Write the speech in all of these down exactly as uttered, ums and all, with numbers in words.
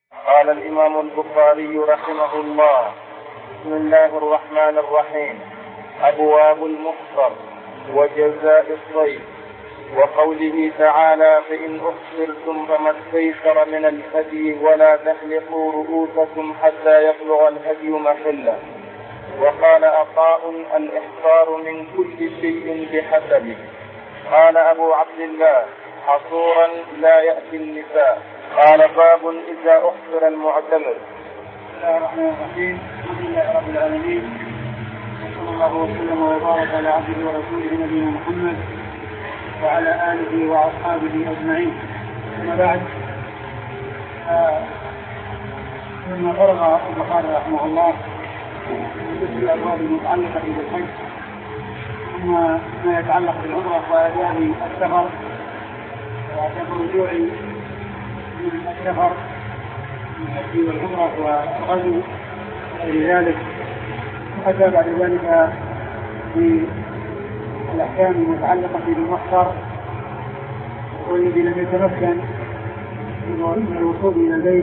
قال الإمام البخاري رحمه الله: بسم الله الرحمن الرحيم. أبواب المفطر وجزاء الصيد، وقوله تعالى: فإن أحصرتم فما استيسر من الهدي ولا تحلقوا رؤوسكم حتى يبلغ الهدي محله. وقال عطاء: الإحصار من كل شيء بحسبه. قال أبو عبد الله: حصورا لا يأتي النساء. قال: باب إذا أحصر المعتمر. بسم الله الرحمن الرحيم. الحمد لله رب العالمين، صلى الله وسلم وبارك على عبده ورسوله نبينا محمد وعلى آله وأصحابه أجمعين. أما بعد، ثم فرغ البخاري رحمه الله من الأبواب المتعلقة بالحج ثم ما يتعلق بالعمرة وآداب السفر وآداب الرجوع من السفر من الحج والعمرة والغزو وغير ذلك، وأتى بعد ذلك بالأحكام المتعلقة بالمحصر والذي لم يتمكن من الوصول إلى البيت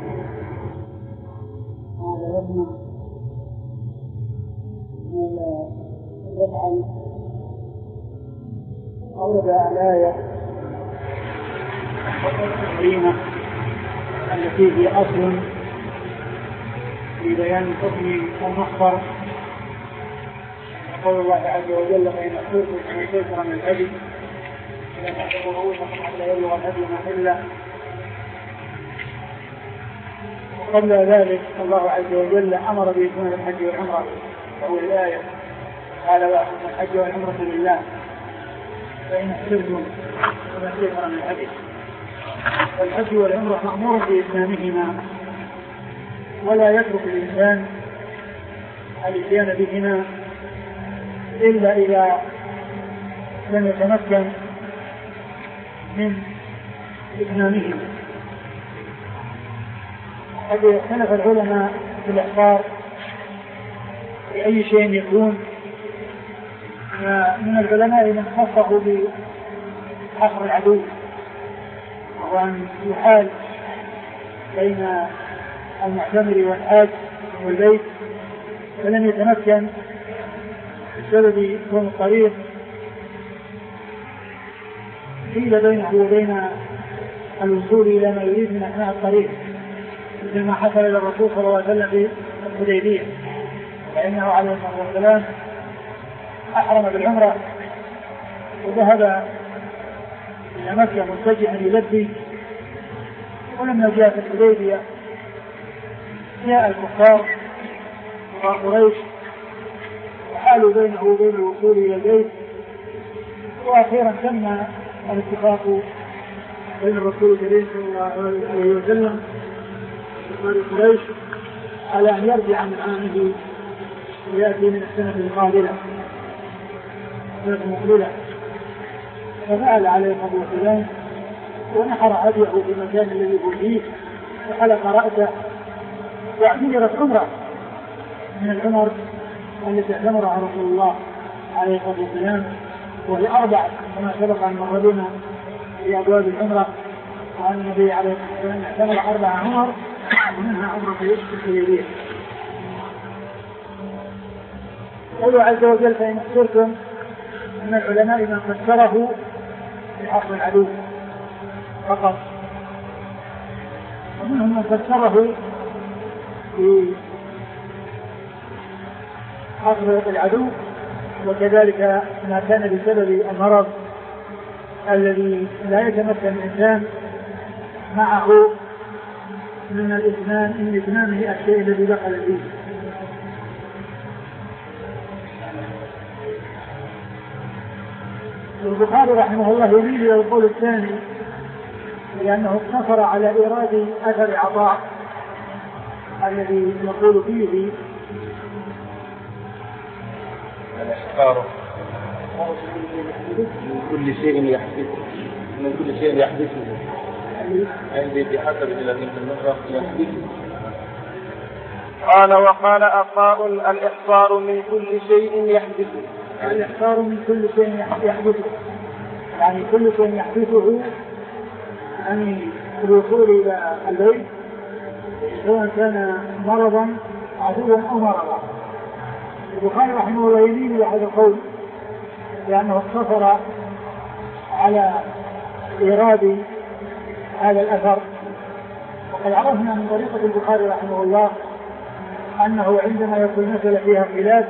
هذا يضمن يفعل أورد الآية الكريمة التي هي أصل في بيان حكم المحصر. قول الله عز وجل: فإن أحصرتم فما استيسر من الهدي ولا تحلقوا رؤوسكم حتى يبلغ الهدي محله. وقبل ذلك الله عز وجل أمر بإتمام الحج والعمرة، وهو الآية قال: وأتم الحج والعمرة لله فإن أحصرتم فما استيسر من الهدي. والحج والعمرة مأمور بإتمامهما، ولا يترك الإنسان الإتيان بهما إلا إذا لم يتمكن من إتمامهما. قد اختلف العلماء في الإحصار بأي شيء يكون. من العلماء من خصه بحصر العدو، وأن يحال بين المعتمر والحاج والبيت فلم يتمكن بسبب كون الطريق حيل بينه وبين الوصول إلى ما يريد من أثناء الطريق، مثل ما حصل إلى الرسول صلى الله عليه وسلم في الحديبية، فإنه عليه الصلاة والسلام أحرم بالعمرة وذهب إلى مكة متجها يلبي، ولما جاء في الحديبية جاء الكفار وقريش وحالوا بينه وبين الوصول إلى البيت، وأخيرا تم الاتفاق بين الرسول الكريم صلى الله عليه وسلم وقريش على أن يرجع من عامه ويأتي من السنة القادمة السنة المقبلة. ففعل عليه الصلاة والسلام ونحر هديه في المكان الذي هو فيه وحلق رأسه، واعتبرت عمرة من العمر التي اعتمرها رسول الله عليه الصلاة والسلام، وهي أربع كما سبق أن مر بنا في أبواب العمرة، وأن النبي عليه الصلاة والسلام اعتمر أربع عمر ومنها عمرة الحديبية. يقول عز وجل: فإن أحصرتم. من العلماء من فسره بحصر العدو فقط، ومنهم من فسره بحصر العدو، وكذلك ما كان بسبب المرض الذي لا يتمكن الإنسان معه من الإتمام من إتمامه الشيء الذي دخل فيه. البخاري رحمه الله يميل إلى القول الثاني، لأنه اقتصر على إيراد أثر عطاء الذي يقول فيه: الإحصار من كل شيء يحدثه من كل شيء يحدثه عندي بحسب الذين في النصرة يحدثه. قال: وقال عطاء: الإحصار من كل شيء يحدثه. الإحصار من كل شيء يحدثه، يعني كل شيء يحدثه عن الوصول إلى البيت سواء كان مرضا عدوا أو مرضا. البخاري رحمه الله يميل إلى هذا القول لأنه اقتصر على إيراد هذا الأثر. وقد عرفنا من طريقة البخاري رحمه الله أنه عندما يكون مثل فيها خلاف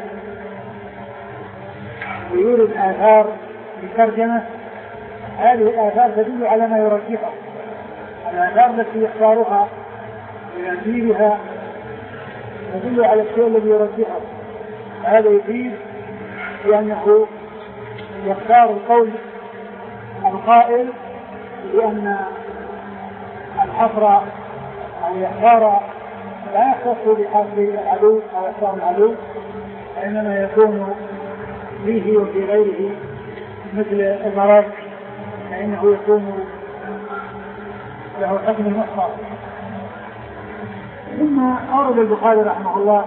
ويورد آثار بترجمة، هذه الآثار تدل على ما يرجحه. الآثار التي يختارها ويأتيها تدل على الشيء الذي يرجحه. هذا يفيد بأنه يختار القول القائل بأن الحصر أو يختار لا يختص بحصر العدو أو إحصار العدو، وإنما يكون فيه وفي غيره مثل المرض فإنه يكون له حكم المحصر. ثم أورد البخاري رحمه الله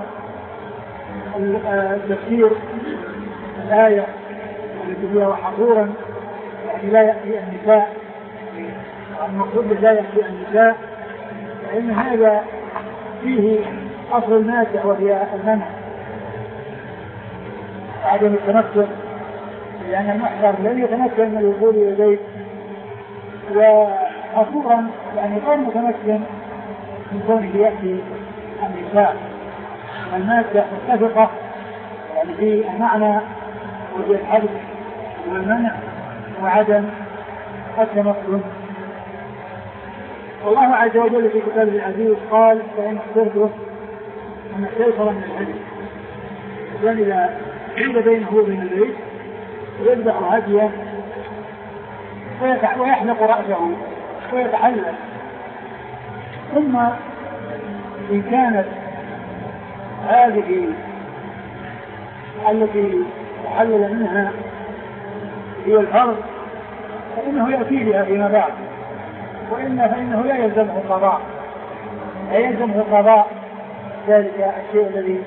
التفسير الآية التي فيها وحصورا يعني لا يأتي النساء، المقصود لا يأتي النساء، فإن هذا فيه أصل المادة وهي المنع عدم التمكن، لأن المحصر لن يتمكن من الوصول إلى البيت، وحصورا يعني غير متمكن من كونه يأتي النساء. المادة متفقة يعني في المعنى وفي الحدث والمنع وعدم التمكن. والله عز وجل في كتابه العزيز قال: فإن اخترتم أن استيسر من الهدي، يعني إذا حيل بينه وبين البيت يذبح هديه ويحلق رأسه ويتحلل. ثم إن كانت هذه التي تحلل منها هي الفرض فإنه يأتي بها فيما بعد، وإلا فإنه لا يلزمه القضاء، لا يلزمه قضاء ذلك الشيء الذي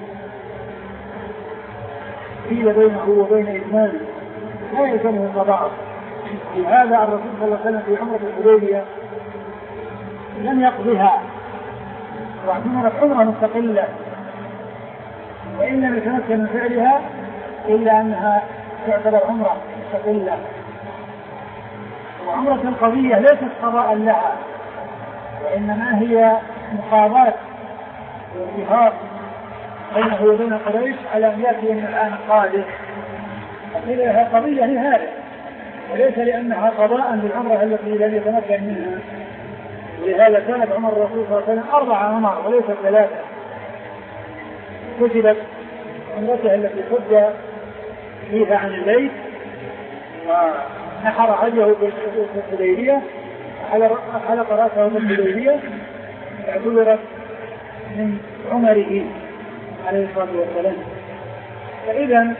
حيل بينه وبين إتمامه، لا يلزمه القضاء. لهذا الرسول صلى الله عليه وسلم في عمرة الحديبية لم يقضها واعتبرت عمرة مستقلة، وإن لم يتمكن من فعلها إلا أنها تعتبر عمرة مستقلة. وعمرة القضية ليست قضاء لها، وإنما هي مقاضاة واتفاق بينه وبين قريش على أن يأتي من الآن القادم، فهي قضية لهذا وليس لأنها قضاء للعمرة التي لم يتمكن منها. ولهذا كانت عمر الرسول صلى الله عليه وسلم أربع عمر وليس ثلاثة. كتبت عمرته التي حج فيها عن البيت ونحر هديه في الحديبية وحلق رأسه في الحديبية، اعتبرت من عمره عليه الصلاة والسلام. فإذا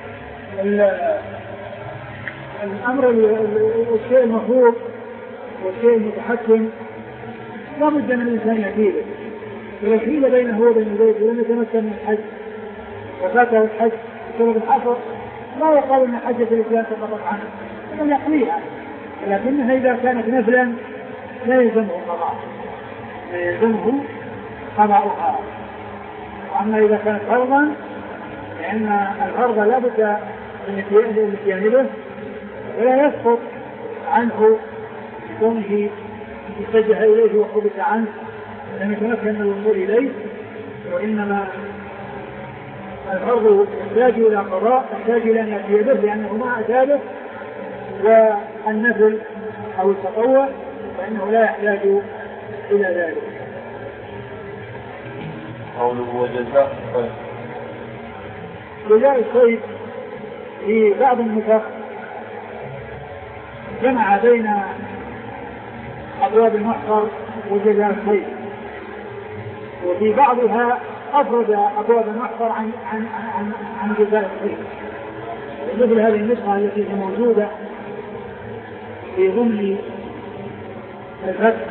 الأمر الشيء المفروض والشيء المتحكم لا بد من الإنسان يأتيه. ولو حيل بينه وبين البيت ولم يتمكن من الحج وفاته الحج بسبب الحصر لا يقال أن حجة الإسلام سقطت عنه، إنما يقضيها، لكنها إذا كانت نفلا لا يلزمه قضاء، لا يلزمه قضاؤها. وأما إذا كانت فرضا لأن الفرض لا بد من الاتيان به ولا يسقط عنه كونه يتجه إليه وحبس عنه لم يتمكن من الوصول إليه، وإنما الفرض يحتاج إلى قضاء، يحتاج إلى أن يأتي به لأنه ما أتى به، والنفل أو التطوع فإنه لا يحتاج إلى ذلك. قوله وجزاء الصيد. جزاء الصيد في بعض النسخ جمع بين أبواب المحصر وجزاء الصيد، وفي بعضها أفرد أبواب المحصر عن عن عن, عن جزاء الصيد. مثل هذه النسخة التي هي موجودة في ضمن الفتح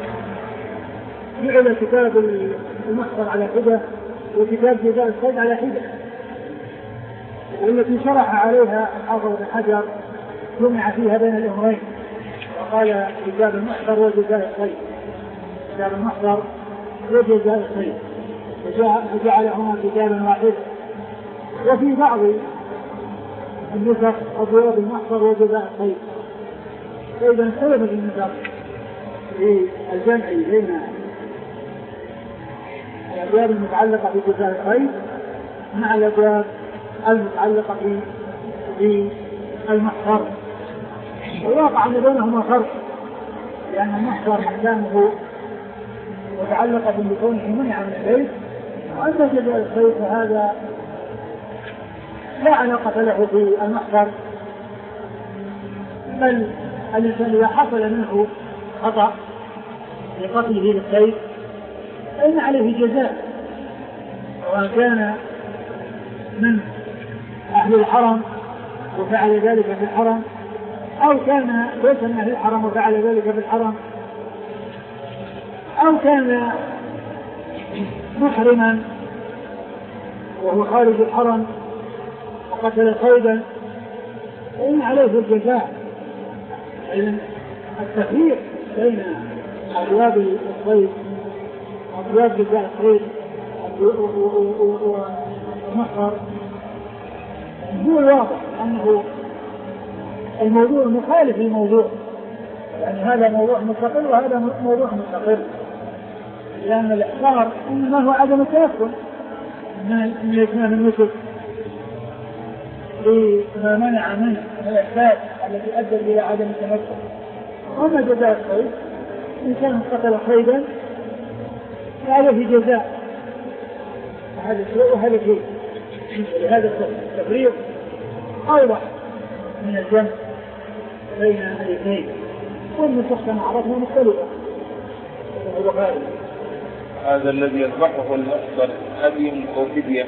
جعل كتاب المحصر على حدة وكتاب جزاء الصيد على حدة، والتي شرح عليها الحافظ بن حجر جمع فيها بين الأمرين وقال كتاب المحصر وجزاء الصيد. كتاب المحصر وجزاء الصيد وجعلهما كتابا واحدا. وفي بعض النسخ أبواب المحصر وجزاء الصيد. فإذا اختلفت النسخ في الجمع بين الأبواب المتعلقة بجزاء الصيد مع الأبواب المتعلقة بالمحصر، وواقع بينهما فرق، لأن المحصر أحكامه متعلقة بكونه منع من البيت، وأما جزاء الصيد فهذا لا علاقة له بالمحصر، بل الإنسان إذا حصل منه خطأ لقتله للصيد فإن عليه جزاء، وإن كان من أهل الحرم وفعل ذلك في الحرم، أو كان ليس من أهل الحرم وفعل ذلك في الحرم، أو كان محرما وهو خارج الحرم وقتل صيدا فإن عليه الجزاء. التفريق بين أبواب الصيد وأبواب جزاء الصيد والمحصر هو الواضح أنه الموضوع مخالف للموضوع، يعني هذا موضوع مستقل وهذا موضوع مستقل، لأن الإحصار إنما هو عدم التيقن من الإتمام النسك لما منع منه من الأسباب التي أدت إلى عدم التمكن. وما جزاء الصيد إنسان قتل صيدا فعليه جزاء، هذا شيء وهذا شيء. لهذا التفريق أوضح من الجمع بين الاثنين، والنسخ كما عرفنا مختلفة. هذا الذي يذبحه المحصر هدي أو فدية؟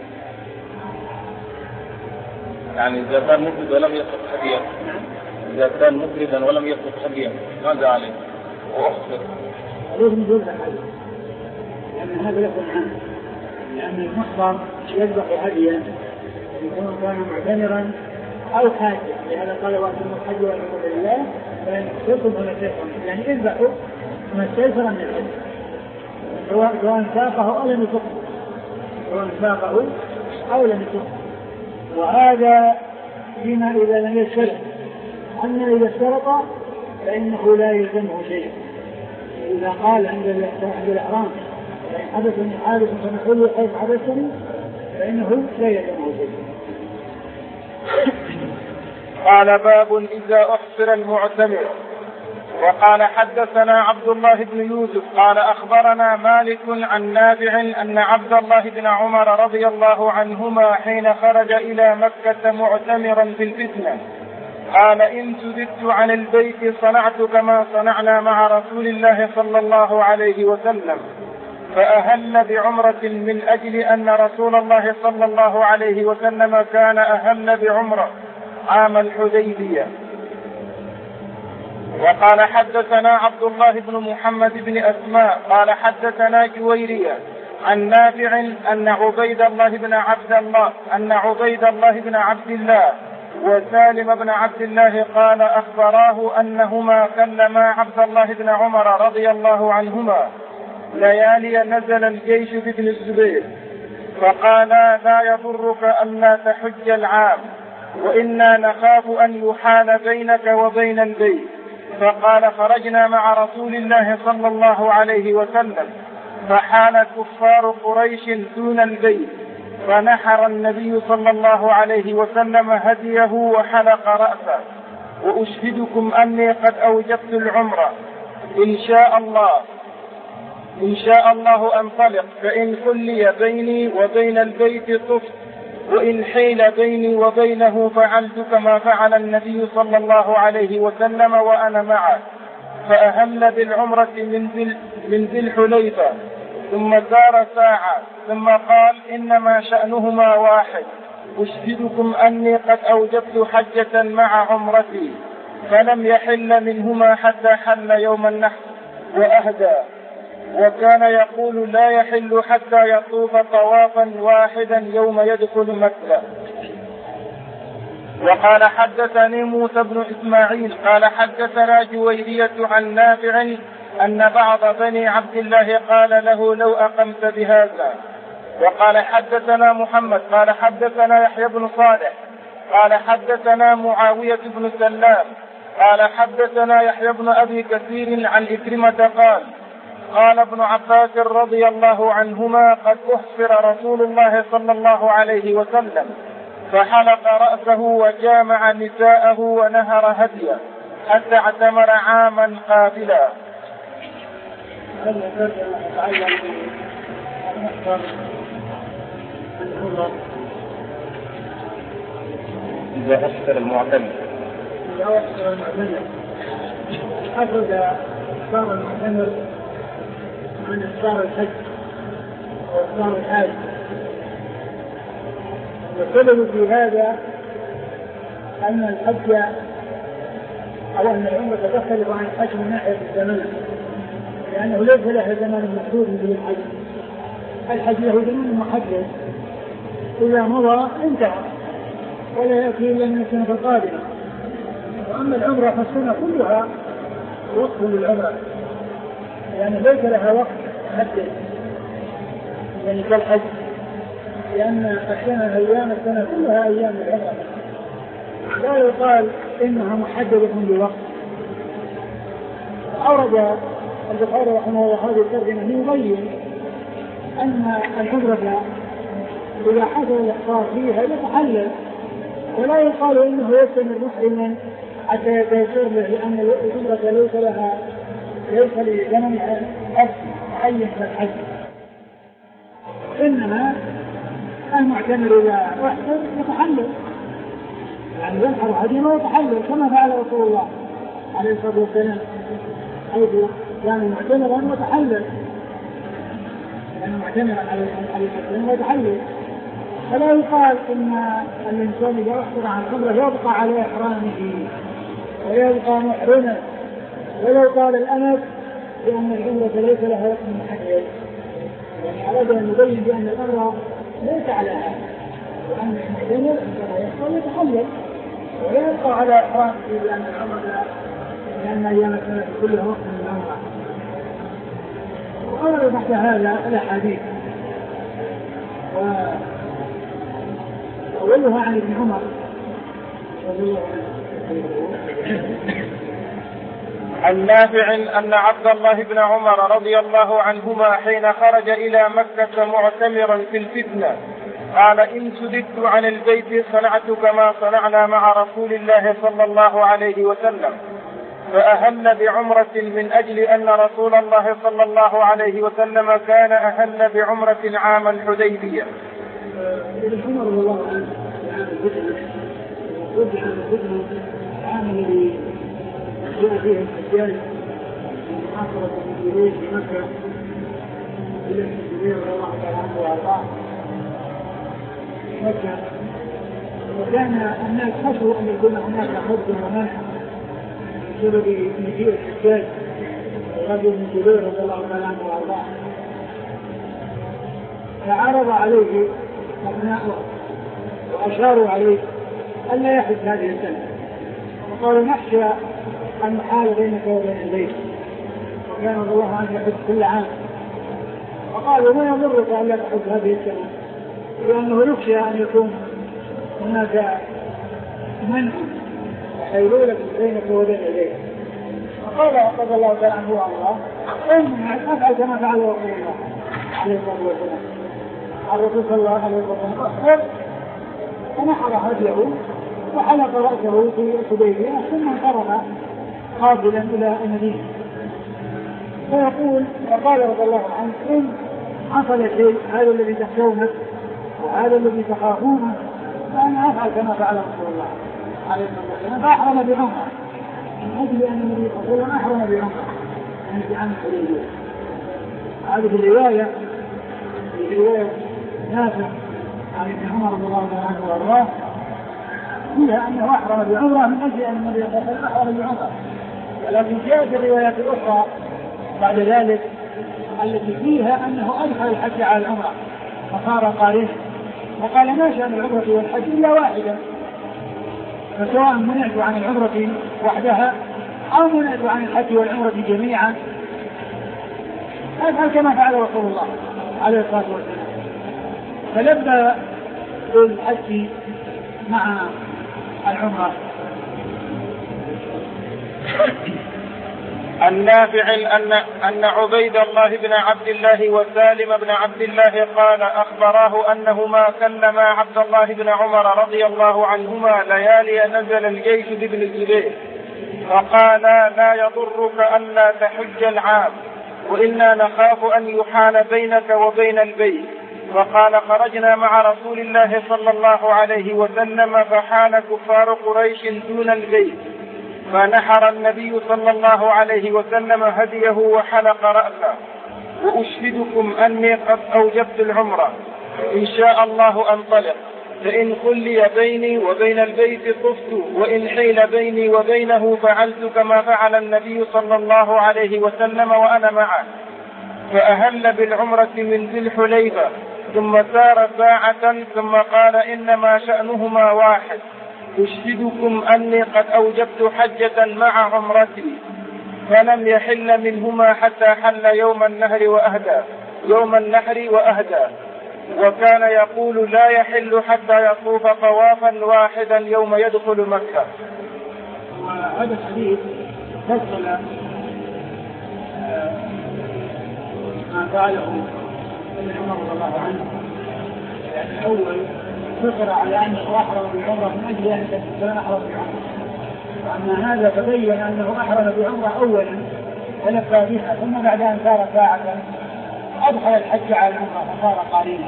يعني إذا كان مفرد ولم يسقط هديا، إذا كان مفردا ولم يسقط هديا ماذا عليه؟ وأخسر لازم يذبح هديا، لأن هذا يكون عنه، لأن المحصر يذبح هديا يكون كان معتمرا أو حاجة، لهذا قال وأتموا الحج والعمرة لله فإن أحسنتم فما استيسر، يعني اذبحوا ما استيسر من الحج، سواء ساقه أو لم يسقه، سواء ساقه أو لم يسقه. وهذا فيما إذا لم يشترط، أما إذا اشترط فإنه لا يلزمه شيء. إذا قال عند الإحرام فإن حدثني حادث فنقول حيث حدثني فإنه لا يلزمه شيء. قال باب إذا أحصر المعتمر. وقال حدثنا عبد الله بن يوسف قال أخبرنا مالك عن نافع أن عبد الله بن عمر رضي الله عنهما حين خرج إلى مكة معتمرا في الفتنة قال إن سددت عن البيت صنعت كما صنعنا مع رسول الله صلى الله عليه وسلم، فأهل بعمرة من أجل أن رسول الله صلى الله عليه وسلم كان أهل بعمرة عام الحديبية. وقال حدثنا عبد الله بن محمد بن أسماء قال حدثنا جويرية عن نافع أن عبيد الله بن عبد الله أن عبيد الله بن عبد الله وسالم بن عبد الله قال أخبراه أنهما كلما عبد الله بن عمر رضي الله عنهما ليالي نزل الجيش بابن الزبير فقالا لا يضرك ألا تحج العام وإنا نخاف أن يحال بينك وبين البيت. فقال خرجنا مع رسول الله صلى الله عليه وسلم فحال كفار قريش دون البيت فنحر النبي صلى الله عليه وسلم هديه وحلق رأسه. وأشهدكم أني قد أوجبت العمرة إن شاء الله إن شاء الله أنطلق فإن خلي بيني وبين البيت طفت وإن حيل بيني وبينه فعلت كما فعل النبي صلى الله عليه وسلم وأنا معه. فأهل بالعمرة من ذي من ذي الحليفة ثم سار ساعة ثم قال إنما شأنهما واحد أشهدكم أني قد أوجبت حجة مع عمرتي. فلم يحل منهما حتى حل يوم النحر وأهدى. وكان يقول لا يحل حتى يطوف طوافا واحدا يوم يدخل مكة. وقال حدثني موسى بن إسماعيل قال حدثنا جويرية عن نافع أن بعض بني عبد الله قال له لو أقمت بهذا. وقال حدثنا محمد قال حدثنا يحيى بن صالح قال حدثنا معاوية بن سلام قال حدثنا يحيى بن أبي كثير عن إكرمة قال قال ابن عباس رضي الله عنهما قد أحصر رسول الله صلى الله عليه وسلم فحلق رأسه وجامع نساءه ونهر هديه حتى اعتمر عاما قابلا. إذا أسفر المعتمر إذا أسفر المعتمر أخرج إسفار المعتمر عن إسفار الحج وإسفار الحاج. والسبب في هذا أن الحج أو أن العمرة تختلف عن الحج من ناحية الزمان، لأنه ليس له زمان محدود مثل الحج. الحج له زمان محدد إذا مضى انتهى ولا يأتي إلا من السنة القادمة. وأما العمرة فالسنة كلها وقت للعمرة، يعني ليس لها وقت محدد يعني كالحج، لأن أحيانا أيام السنة كلها أيام العمرة، لا يقال إنها محددة بوقت. أورد البخاري رحمه الله هذه الترجمة ليبين أن العمرة إذا حصل الإحصار فيها يتحلل، ولا يقال إنه يستمر محرما حتى يتيسر له، لأن العمرة ليس لها ليس لزمنها معين كالحج. إنما المعتمر إذا أحسن يتحلل، يعني ينحر هديه ويتحلل كما فعل رسول الله عليه الصلاة والسلام، حيث كان معتمرا وتحلل، كان معتمرا عليه الصلاة والسلام ويتحلل. فلا يقال إن الإنسان إذا أحصر عن العمرة يبقى على إحرامه ويبقى محرما، ولو قال الأمد بأن العمرة ليس لها وقت محدد، يعني أراد أن يبين بأن الأمر ليس على هذا، وأن المعتمر عندما يحصل يتحلل ويبقى على إحرامه، لأن العمرة لأن أيام السنة كلها وقت من العمرة. وقال تحت هذا الأحاديث، وأولها عن ابن عمر رضي الله عنه عن نافع أن عبد الله بن عمر رضي الله عنهما حين خرج إلى مكة معتمرا في الفتنة قال إن سددت عن البيت صنعت كما صنعنا مع رسول الله صلى الله عليه وسلم، فأهل بعمرة من أجل أن رسول الله صلى الله عليه وسلم كان أهل بعمرة عام الحديبية. ابن عمر رضي الله عنه عام الفتنة وجه الفتنة عام الذي جاء فيه الحجاج من محاصرة المسلمين في مكة إلى المسلمين رضي الله عنه وأرضاه مكة، وكان الناس خشوا أن يكون هناك حج ومنع بسبب مجيء الحجاج الرجل من جبير رضي الله عنه وأرضاه، فعرض عليه أبناؤه وأشاروا عليه ألا يحج هذه السنة، وقالوا نخشى أن نحال بينك وبين البيت، وكان رضي الله عنه يحج كل عام، وقالوا ما يضرك ألا تحج هذه السنة، لأنه يخشى أن يكون هناك منع وحيلولة بينك وبين البيت. فقال رضي الله تعالى عنه الله إن أفعل كما فعل رسول الله عليه الصلاة والسلام. الرسول صلى الله عليه وسلم أخبر فنحر هديه وحلق رأسه في الحديبية ثم انصرف قابلا إلى المدينة، فيقول وقال رضي الله عنه إن حصل شيء هذا الذي تخشونه وهذا الذي تخافونه فأنا أفعل كما فعل رسول الله عليه الصلاة والسلام، فأحرم بعمرة من أجل أن النبي صلى الله عليه وسلم أحرم بعمرة من في عام الحديبية. هذه الرواية في رواية نافع عن ابن عمر رضي الله عنه وارضاه فيها أنه أحرم بعمرة من أجل أن النبي صلى الله عليه وسلم أحرم بعمرة، ولكن جاءت الروايات الأخرى بعد ذلك التي فيها أنه أدخل الحج على العمرة فصار قارنا، وقال ما شأن العمرة والحج إلا واحدة، فسواء منعت عن العمرة وحدها أو منعت عن الحج والعمرة جميعا افعل كما فعل رسول الله عليه الصلاه والسلام. فلبى بالحج مع العمره. النافع أن أن عبيد الله بن عبد الله وسالم بن عبد الله قال أخبراه أنهما كلما عبد الله بن عمر رضي الله عنهما ليالي نزل الجيش بابن الزبير فقالا لا يضرك ألا تحج العام وإنا نخاف أن يحال بينك وبين البيت. فقال خرجنا مع رسول الله صلى الله عليه وسلم فحال كفار قريش دون البيت فنحر النبي صلى الله عليه وسلم هديه وحلق رأسه. وأشهدكم أني قد أوجبت العمرة إن شاء الله أنطلق فإن خلي بيني وبين البيت طفت وإن حيل بيني وبينه فعلت كما فعل النبي صلى الله عليه وسلم وأنا معه. فأهل بالعمرة من ذي الحليفة ثم سار ساعة ثم قال إنما شأنهما واحد أشهدكم أني قد أوجبت حجة مع عمرتي. فلم يحل منهما حتى حل يوم النهر وأهدى يوم النحر وأهدى. وكان يقول لا يحل حتى يطوف طوافا واحدا يوم يدخل مكة. وهذا الحديث فصل ما فعله ابن عمر رضي الله عنه. يعني الأول فكر على أنه أحرم بالعمرة من أجل أن يكون أحرم بالعمرة، وأما هذا تبين أنه أحرم بالعمرة أولا ولبى بها ثم بعد أن سار ساعة أدخل الحج على العمرة فصار قارينا.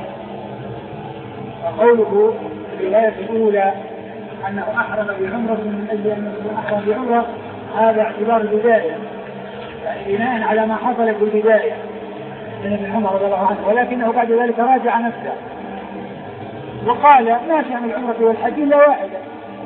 وقوله في الرواية الأولى أنه أحرم بالعمرة من أجل أن يكون أحرم بالعمرة هذا اعتبار البداية، يعني بناء على ما حصل في البداية من ابن عمر رضي الله عنه، ولكنه بعد ذلك راجع نفسه وقال ما شأن العمرة والحج إلا واحدة،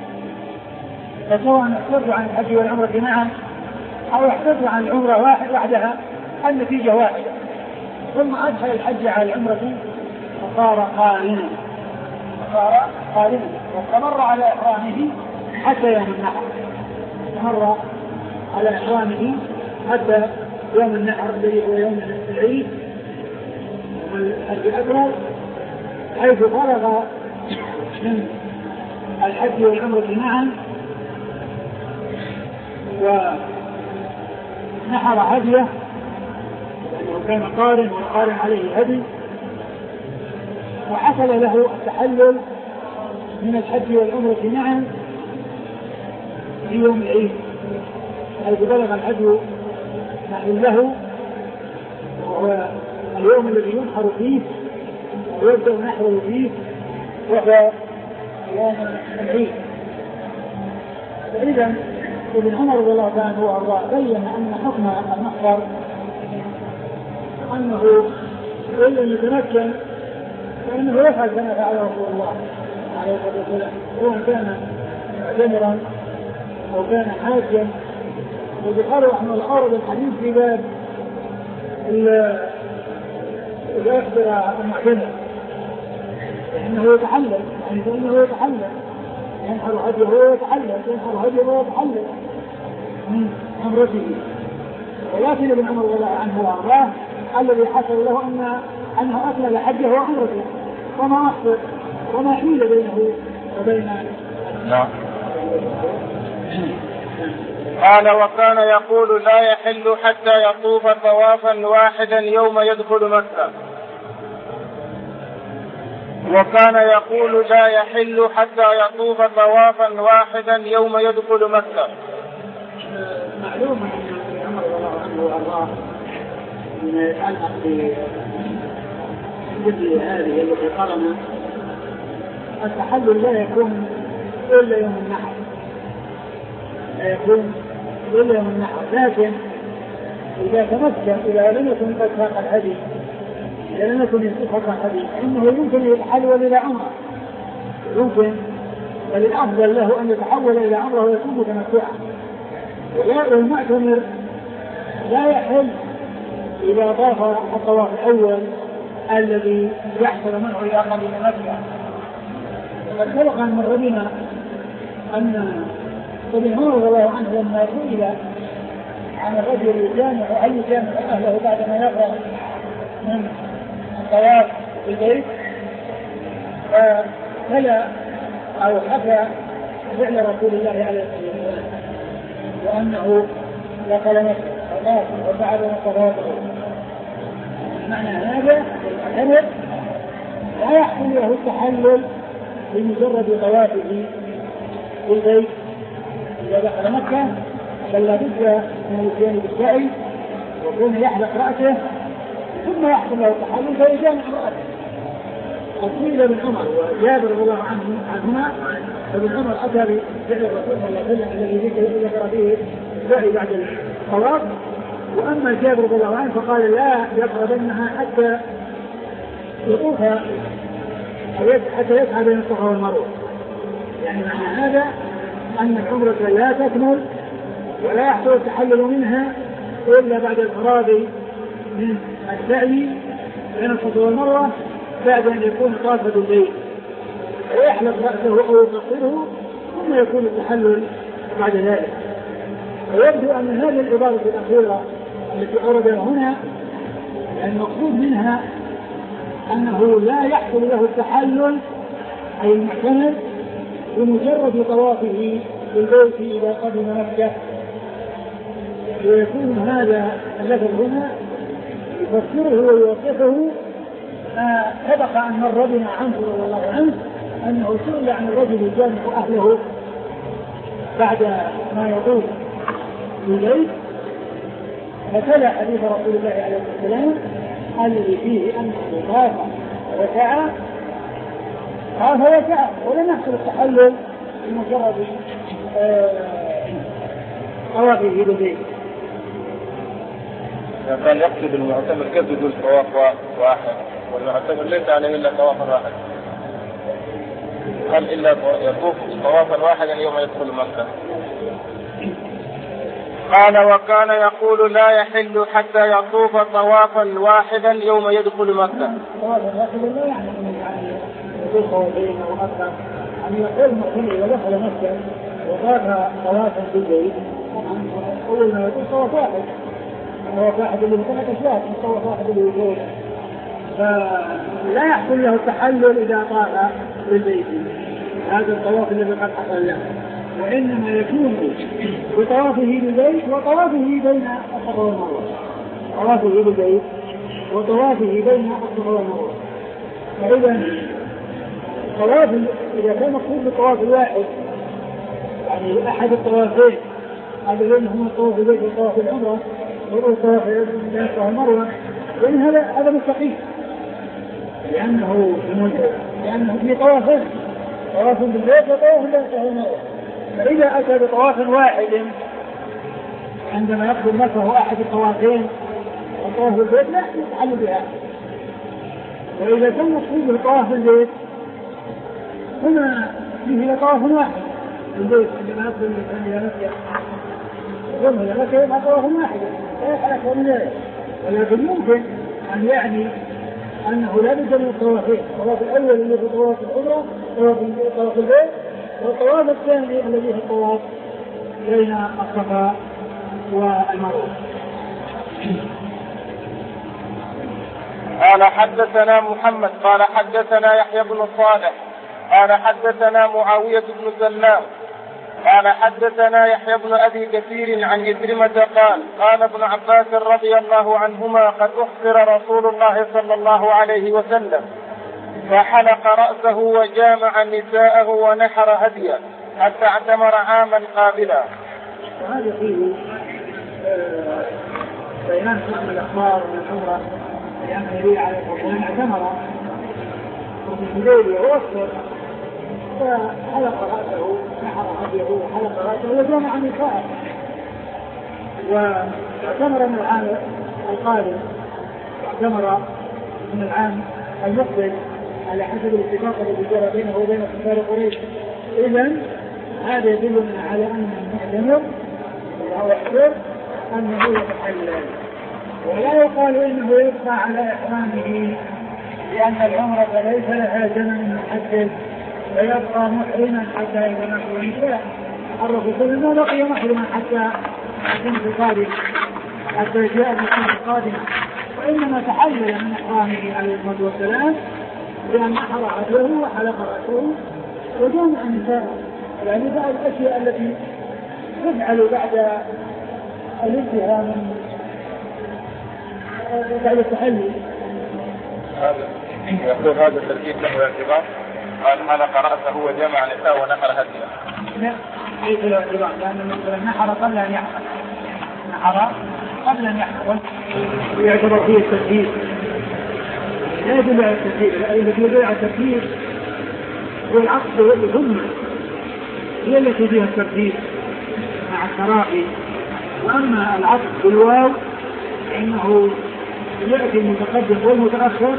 فسواء احتج عن الحج والعمرة معا أو احتج عن العمرة واحد وحدها النتيجة واحدة. ثم أدخل الحج على العمرة فصار قارنا فصار قارنا واستمر على إحرامه حتى يوم النحر، استمر على إحرامه حتى يوم النحر الذي هو يوم العيد والحج الأكبر، حيث فرغ من الحج والعمرة معا ونحر هديه لأنه كان قارن والقارن عليه هدي، وحصل له التحلل من الحج والعمرة معا في يوم العيد حيث بلغ الحج محله وهو اليوم الذي ينحر فيه ويبدأ نحره فيه وهو يوم العيد. فإذا ابن عمر رضي الله عنه وارضاه بين أن حكم المحضر أنه إن يتمكن فإنه يفعل كما فعل رسول الله عليه الصلاة والسلام، سواء كان معتمرا أو كان حاجا. وذكر رحمه الله أورد الحديث في باب إذا أخبر المعتمر إنه يتحلل، يعني فإنه يتحلل ينحر هديه وهو يتحلل ينحر هديه وهو يتحلل من عمرته. ولكن ابن عمر رضي الله عنه وارضاه الذي حصل له أن أنه أكمل حجه وعمرته وما أخبر وما حيل بينه وبين. نعم. قال وكان يقول لا يحل حتى يطوف طوافا واحدا يوم يدخل مكة. وكان يقول لا يحل حتى يطوف طوافا واحدا يوم يدخل مكة. معلوم أن ابن عمر رضي الله عنه وارضاه من يتعلق بجزء هذه التي قرن التحلل لا يكون إلا يوم النحر، لا يكون إلا يوم النحر. لكن إذا تمكن إذا لم يكن قد ساق الهدي إذا لم يكن يسوق الهدي فإنه يمكن يتحول إلى عمرة، يمكن بل الأفضل له أن يتحول إلى عمرة ويكون متمتعا. والمعتمر لا يحل إذا طاف الطواف الأول الذي يحصل منه إلى قبل مكة. وقد سبق أن مر بنا أن ابن عمر رضي الله عنه لما سئل عن الرجل يجامع أو يجامع أهله بعد ما يفرغ من الطواف في البيت، فلا أو حكى فعل رسول الله عليه الصلاة والسلام وأنه دخل مكة وطاف وفعل طوافه. معنى هذا الأمر لا يحصل له التحلل بمجرد طوافه في البيت إذا دخل مكة، بل لابد من الاتيان بالسعي وكون يحلق رأسه ثم يحصل له التحلل فيجامع رأسه. قيل ابن عمر وجابر رضي الله عنهما ابن عمر أتى بفعل الرسول صلى الله عليه وسلم الذي ذكر فيه السعي بعد الطواف، وأما جابر رضي الله عنه فقال لا يقربنها حتى يطوف حتى يسعى بين الصفا والمروة. يعني معنى هذا أن العمرة لا تكمل ولا يحصل التحلل منها إلا بعد الفراغ من السعي بين الصفا والمروة بعد أن يكون طاف بالبيت ويحلق رأسه أو يقصره ثم يكون التحلل بعد ذلك. ويبدو أن هذه العبارة الأخيرة التي أوردها هنا المقصود منها أنه لا يحصل له التحلل أي المعتمد بمجرد طوافه بالبيت إذا قدم مكة. ويكون هذا اللفظ هنا يفسره ويوصفه ما سبق أن مر بنا عنه رضي الله عنه أنه سئل عن الرجل يجامع أهله بعد ما يطوف بالبيت فتلا حديث رسول الله عليه الصلاة والسلام الذي فيه أنه طاف وسعى طاف وسعى ولم يحصل التحلل بمجرد طوافه بالبيت. إذا كان يقصد المعتمر كيف يقول طواف واحد والمعتمر ليس عليه إلا طوافا واحد؟ قال إلا يطوف طوافا واحدا يوم يدخل مكة. قال وكان يقول لا يحل حتى يطوف طوافا واحدا يوم يدخل مكة. طوافا واحدا لا يعني أن يطوف طوافين أو أكثر، أن يقول محل ودخل مكة وطاف طوافا في البيت أول ما يطوف طواف واحد طواف واحد اللي ثلاث أشواط طواف واحد اللي يقول، فلا يحصل له التحلل إذا طاف بالبيت هذا الطواف الذي قد حصل له، وإنما يكون بطوافه بالبيت وطوافه بين الصفا والمروة طوافه بالبيت وطوافه بين الصفا والمروة. فإذا طواف إذا كان مقصود بالطواف الواحد يعني أحد الطوافين الذين هم الطواف البيت وطواف العمرة والطواف بين الصفا والمروة، لأن هذا هذا مستقيم لأنه لأنه في طوافين طواف بالبيت وطواف بين الصفا والمروة. فإذا أتى بطواف واحد عندما يقدم مكة هو أحد الطوافين وطواف البيت لا يتحل بها، وإذا كان مقصود بطواف البيت هنا فيه طواف واحد البيت عندما يقدم الإنسان إلى مكة يقوم إلى مكة يبقى طواف واحد لا يحلق من ذلك، ولكن يمكن أن يعني أنه لا بد من الطوافين، الطواف الأول اللي هو طواف العمرة طواف البيت، والطواف الثاني الذي هو الطواف بين الصفا والمروة. قال حدثنا محمد قال حدثنا يحيى بن صالح قال حدثنا معاوية بن سلام قال حدثنا يحيى بن أبي كثير عن إكرمة قال قال ابن عباس رضي الله عنهما قد أحصر رسول الله صلى الله عليه وسلم فحلق رأسه وجامع نساءه ونحر هديا حتى اعتمر عاما قابلا. وهذا فيه بيان صحة الأخبار من العمرة لأن النبي عليه الصلاة والسلام اعتمر وفي الليل ووفر فحلق رأسه نحر هديه وحلق رأسه وجامع نساءه، واعتمر من العام القادم واعتمر من العام المقبل على حسب الاتفاق الذي جرى بينه وبين كفار قريش. إذن هذا يدلنا على أن المعتمر وهو يحضر أنه يتحلل، ولا يقال إنه يبقى على إحرامه لأن العمرة ليس لها زمن محدد فيبقى محرما حتى إذا نحو النساء الرسول ما بقي محرما حتى يكون في حتى جاء بالسنة القادمة، وإنما تحلل من إحرامه عليه الصلاة والسلام بأن نحر عدوه وحلق رأسه وجامع النساء، يعني بعض الأشياء التي تفعل بعد الانتهاء من بعد التحلل. يقول هذا التركيب له اعتبار؟ قال حلق رأسه وجمع نساء ونحر هديه. لا ليس له اعتبار، لأن مثلا نحر قبل أن يحر، نحر قبل أن يحر ويعتبر فيه التركيب، لا يدل على التركيب. الذي يدل على التركيب هو العقد والجملة، هي التي فيها التركيب مع التراخي. وأما العقد بالواو فإنه يأتي المتقدم والمتأخر،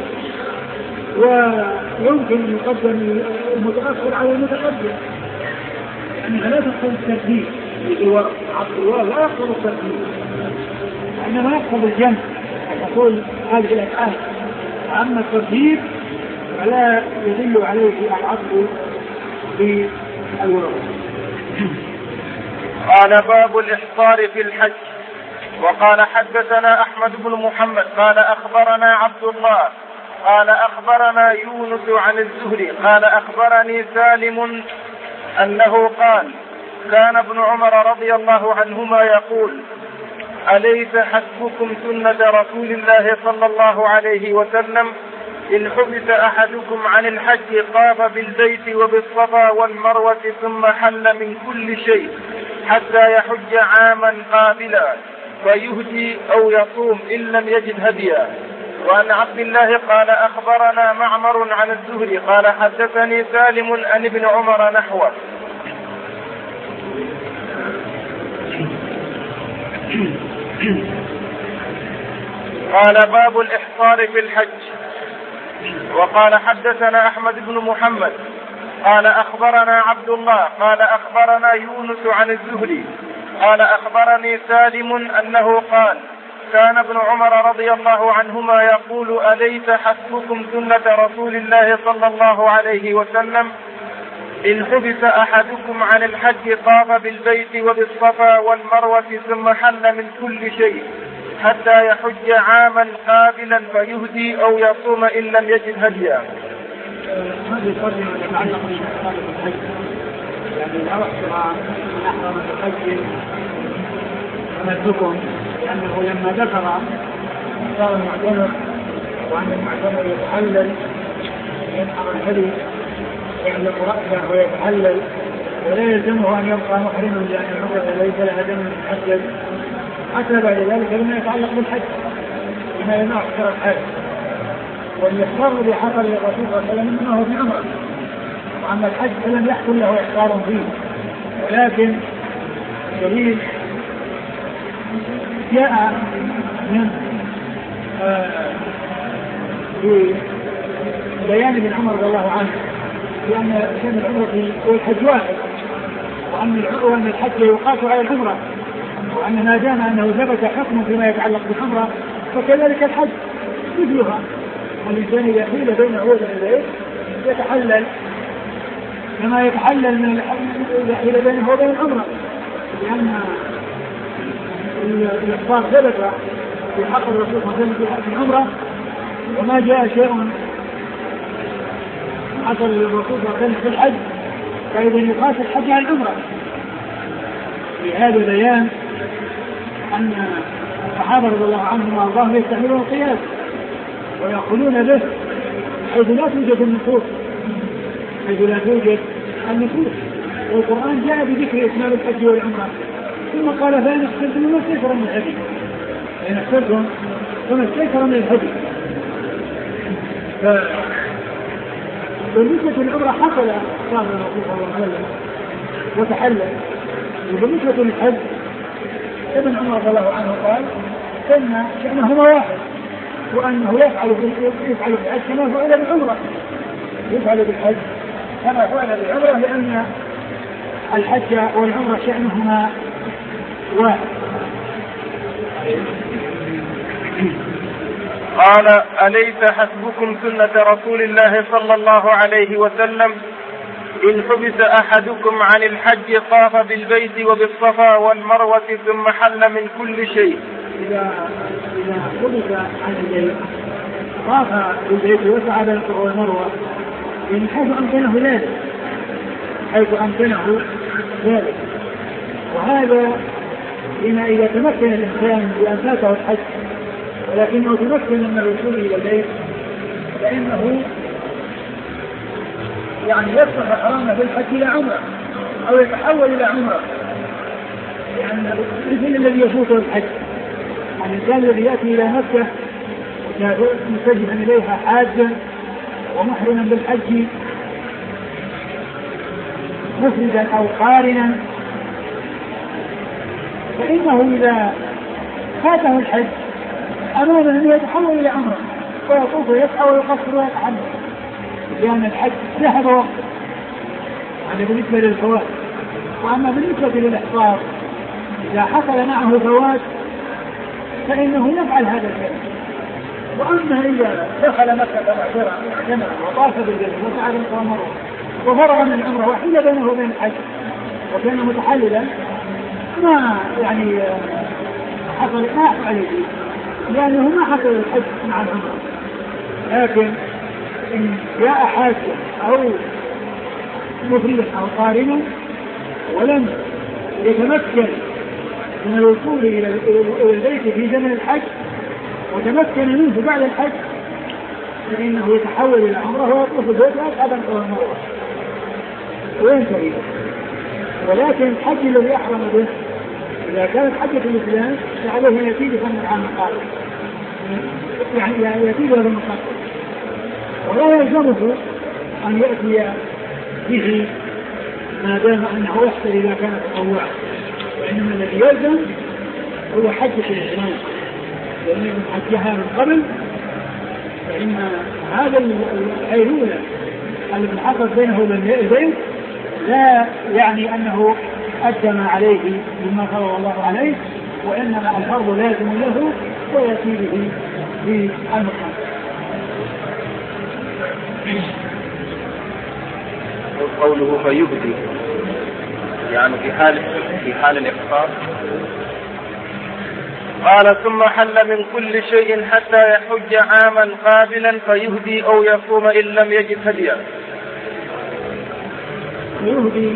ويمكن أن يقدم المتأخر على المتقدم، يعني لا تقصد الترتيب بالواو. عقد الواو لا يقصد الترتيب، إنما يقصد الجمع، يقول هذه الأفعال. أما الترتيب فلا يدل عليه العقد بالواو. قال باب الإحصار في الحج. وقال حدثنا أحمد بن محمد قال أخبرنا عبد الله قال أخبرنا يونس عن الزهري قال أخبرني سالم أنه قال كان ابن عمر رضي الله عنهما يقول أليس حسبكم سنة رسول الله صلى الله عليه وسلم إن حبس أحدكم عن الحج طاف بالبيت وبالصفا والمروة ثم حل من كل شيء حتى يحج عاما قابلا فيهدي أو يصوم إن لم يجد هديا. وعن عبد الله قال أخبرنا معمر عن الزهري قال حدثني سالم عن ابن عمر نحوه. قال باب الإحصار في الحج. وقال حدثنا أحمد بن محمد قال أخبرنا عبد الله قال أخبرنا يونس عن الزهري قال أخبرني سالم أنه قال كان ابن عمر رضي الله عنهما يقول أليس حسبكم سنة رسول الله صلى الله عليه وسلم إن حبس أحدكم عن الحج طاف بالبيت وبالصفا والمروة ثم حل من كل شيء حتى يحج عاما قابلا فيهدي أو يصوم إن لم يجد هديا. هذه القضية تتعلق بالإحصار في الحج، يعني لا أحصر من أحرم الحج تمسكم، لأنه لما ذكر صار المعتمر وأن المعتمر يتحلل ينحر الهدي يعلق رأسه ويتحلل ولا يلزمه أن يبقى محرما لأن العمرة ليس لها دم محدد حتى بعد ذلك لما يتعلق بالحج لما لم يحصر الحج. والإحصار الذي حصل للرسول صلى الله عليه وسلم إنه في عمره، وأما الحج فلم يحصل له إحصار فيه، ولكن دليل جاء من في بيان ابن عمر رضي الله عنه بأن شأن العمرة والحج واحد، وأن وأن الحج يقاس على العمرة، وأن ما دام أنه ثبت حكم فيما يتعلق بالعمرة فكذلك الحج مثلها. والإنسان إذا حيل بين عود البيت يتحلل كما يتحلل من إذا حيل بينه وبين العمرة، لأن الإحصار ثبت في حق الرسول صلى الله عليه وسلم في العمرة، وما جاء شيء حصل للرسول صلى الله عليه وسلم في الحج فإذا يقاس الحج على العمرة. في هذا البيان أن الصحابة رضي الله عنهم وأرضاهم يستعملون القياس ويأخذون به حيث لا توجد النصوص حيث لا توجد النصوص والقرآن جاء بذكر إتمام الحج والعمرة، ثم قال فإن اخترتم فما استيسر من الهدي، فإن اخترتم فما استيسر من الهدي. فبالنسبة للعمرة حصل صار الرسول صلى الله عليه وسلم وتحلل، وبالنسبة للحج ابن عمر رضي الله عنه قال إن شأنهما واحد، وأنه يفعل يفعل بالحج كما فعل بالعمرة، يفعل بالحج كما فعل بالعمرة، لأن الحج والعمرة شأنهما واحد. قال أليس حسبكم سنة رسول الله صلى الله عليه وسلم إن حبس أحدكم عن الحج طاف بالبيت وبالصفا والمروة ثم حل من كل شيء إذا إذا حدث عن البيت طاف بالبيت وسعى بين الصفا والمروة من حيث أمكنه ذلك حيث أمكنه ذلك وهذا لما إذا تمكن الإنسان بأن فاته الحج ولكنه تمكن من الوصول إلى البيت فإنه يعني يصبح حراما في الحج إلى عمرة أو يتحول إلى عمرة لأن مثل الذي يفوته الحج يعني الإنسان الذي يأتي إلى مكة متجها إليها حاجا ومحرما بالحج مفردا أو قارنا فإنه إذا فاته الحج أمامه أن يتحول إلى عمرة ويطوف ويسعى ويقصر ويتحمل لأن الحج ذهب وقته هذا بالنسبة للفوات. وأما بالنسبة للإحصار إذا حصل معه فوات فإنه يفعل هذا الشيء. وأما إذا دخل مكة معتمرا وطاف بالبيت وسعى بين الصفا والمروة وفرغ من العمرة وحيل بينه وبين الحج وكان متحللا ما يعني حصل ما يحصل عليه لأنه ما حصل الحج مع العمرة. لكن إن جاء حاجا أو مفردا أو قارنا ولم يتمكن من الوصول إلى البيت في زمن الحج وتمكن منه بعد الحج فإنه يتحول إلى عمره ويطوف البيت ويسعى بين الصفا والمروة وينتهي. ولكن الحج الذي أحرم به إذا كانت حجة الإسلام فعليه يزيد من العام القادم يعني يزيد هذا المقدم ولا يلزمه أن يأتي به ما دام أنه يحصل إذا كان تطوعا وإنما الذي يلزم هو حجة الإسلام لأن يكون حجها من قبل فإن هذا الحيلولة الذي حصل بينه وبين البيت لا يعني أنه أدى ما عليه مما فرض الله عليه وإنما الفرض لازم له ويأتي به في المقام. قوله فيبدي يعني في حال في حال الإقصار. قال ثم حل من كل شيء حتى يحج عاما قابلا فيهدي أو يصوم إن لم يجد هديا. يهدي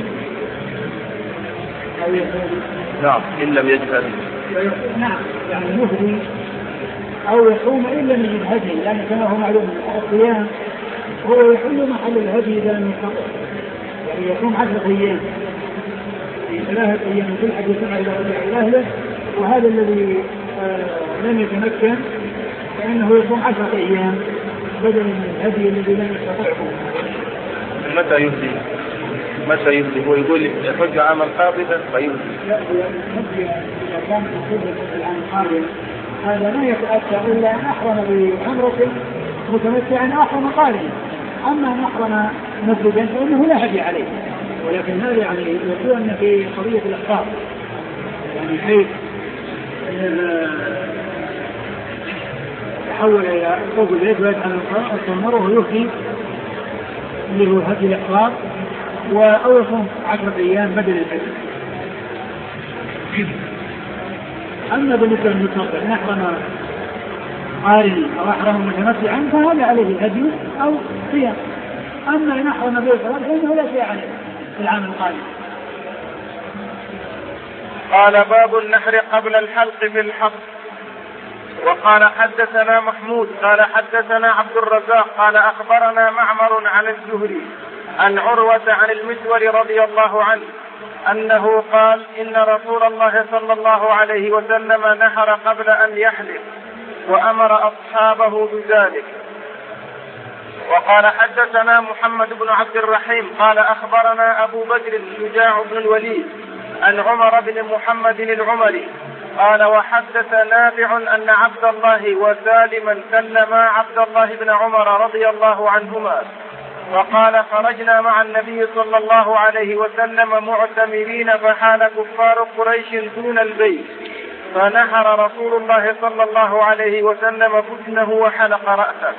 أو يصوم نعم إن لم يجد هديا. نعم يعني يهدي أو يصوم إن لم يجد هديا لأن كما هو معلوم الصيام هو يحل محل الهدي إذا لم يستطع يعني يصوم عشرة أيام في ثلاثة أيام من كل حج سبعة إلى رجع أهله وهذا الذي آه لم يتمكن فإنه يصوم عشرة أيام بدلا من الهدي الذي لم يستطعه. متى يهدي؟ متى يهدي؟ هو يقول يحج عاما قابلا فيهدي. لا هو الهدي إذا كان يحج العام القابل هذا لا يتأتى إلا أن أحرم بعمرة متمتعا أو أحرم قارنا. أما أن أحرم مفردا فإنه لا هدي عليه ولكن هذا يعني يقول أن في قضية الإحصار يعني حيث تحول إلى طوف البيت ويجعل الصمر ويهدي اللي هو هدي الإحرار أو يصوم عشرة أيام بدل الحج. أما بالنسبة للمتمتع إن أحرم قارن أو أحرم متمتعا فهذا عليه الهدي أو صيام. أما إن أحرم بالإفراد فإنه لا شيء عليه في العام القادم. قال باب النحر قبل الحلق بالحق. وقال حدثنا محمود قال حدثنا عبد الرزاق قال أخبرنا معمر عن الزهري عن عروة عن المسور رضي الله عنه أنه قال إن رسول الله صلى الله عليه وسلم نحر قبل أن يحلق وأمر أصحابه بذلك. وقال حدثنا محمد بن عبد الرحيم قال أخبرنا أبو بكر شجاع بن الوليد عن عمر بن محمد العمري قال وحدث نافع أن عبد الله وسالما سلما عبد الله بن عمر رضي الله عنهما وقال خرجنا مع النبي صلى الله عليه وسلم معتمرين فحال كفار قريش دون البيت فنحر رسول الله صلى الله عليه وسلم بدنه وحلق رأسه.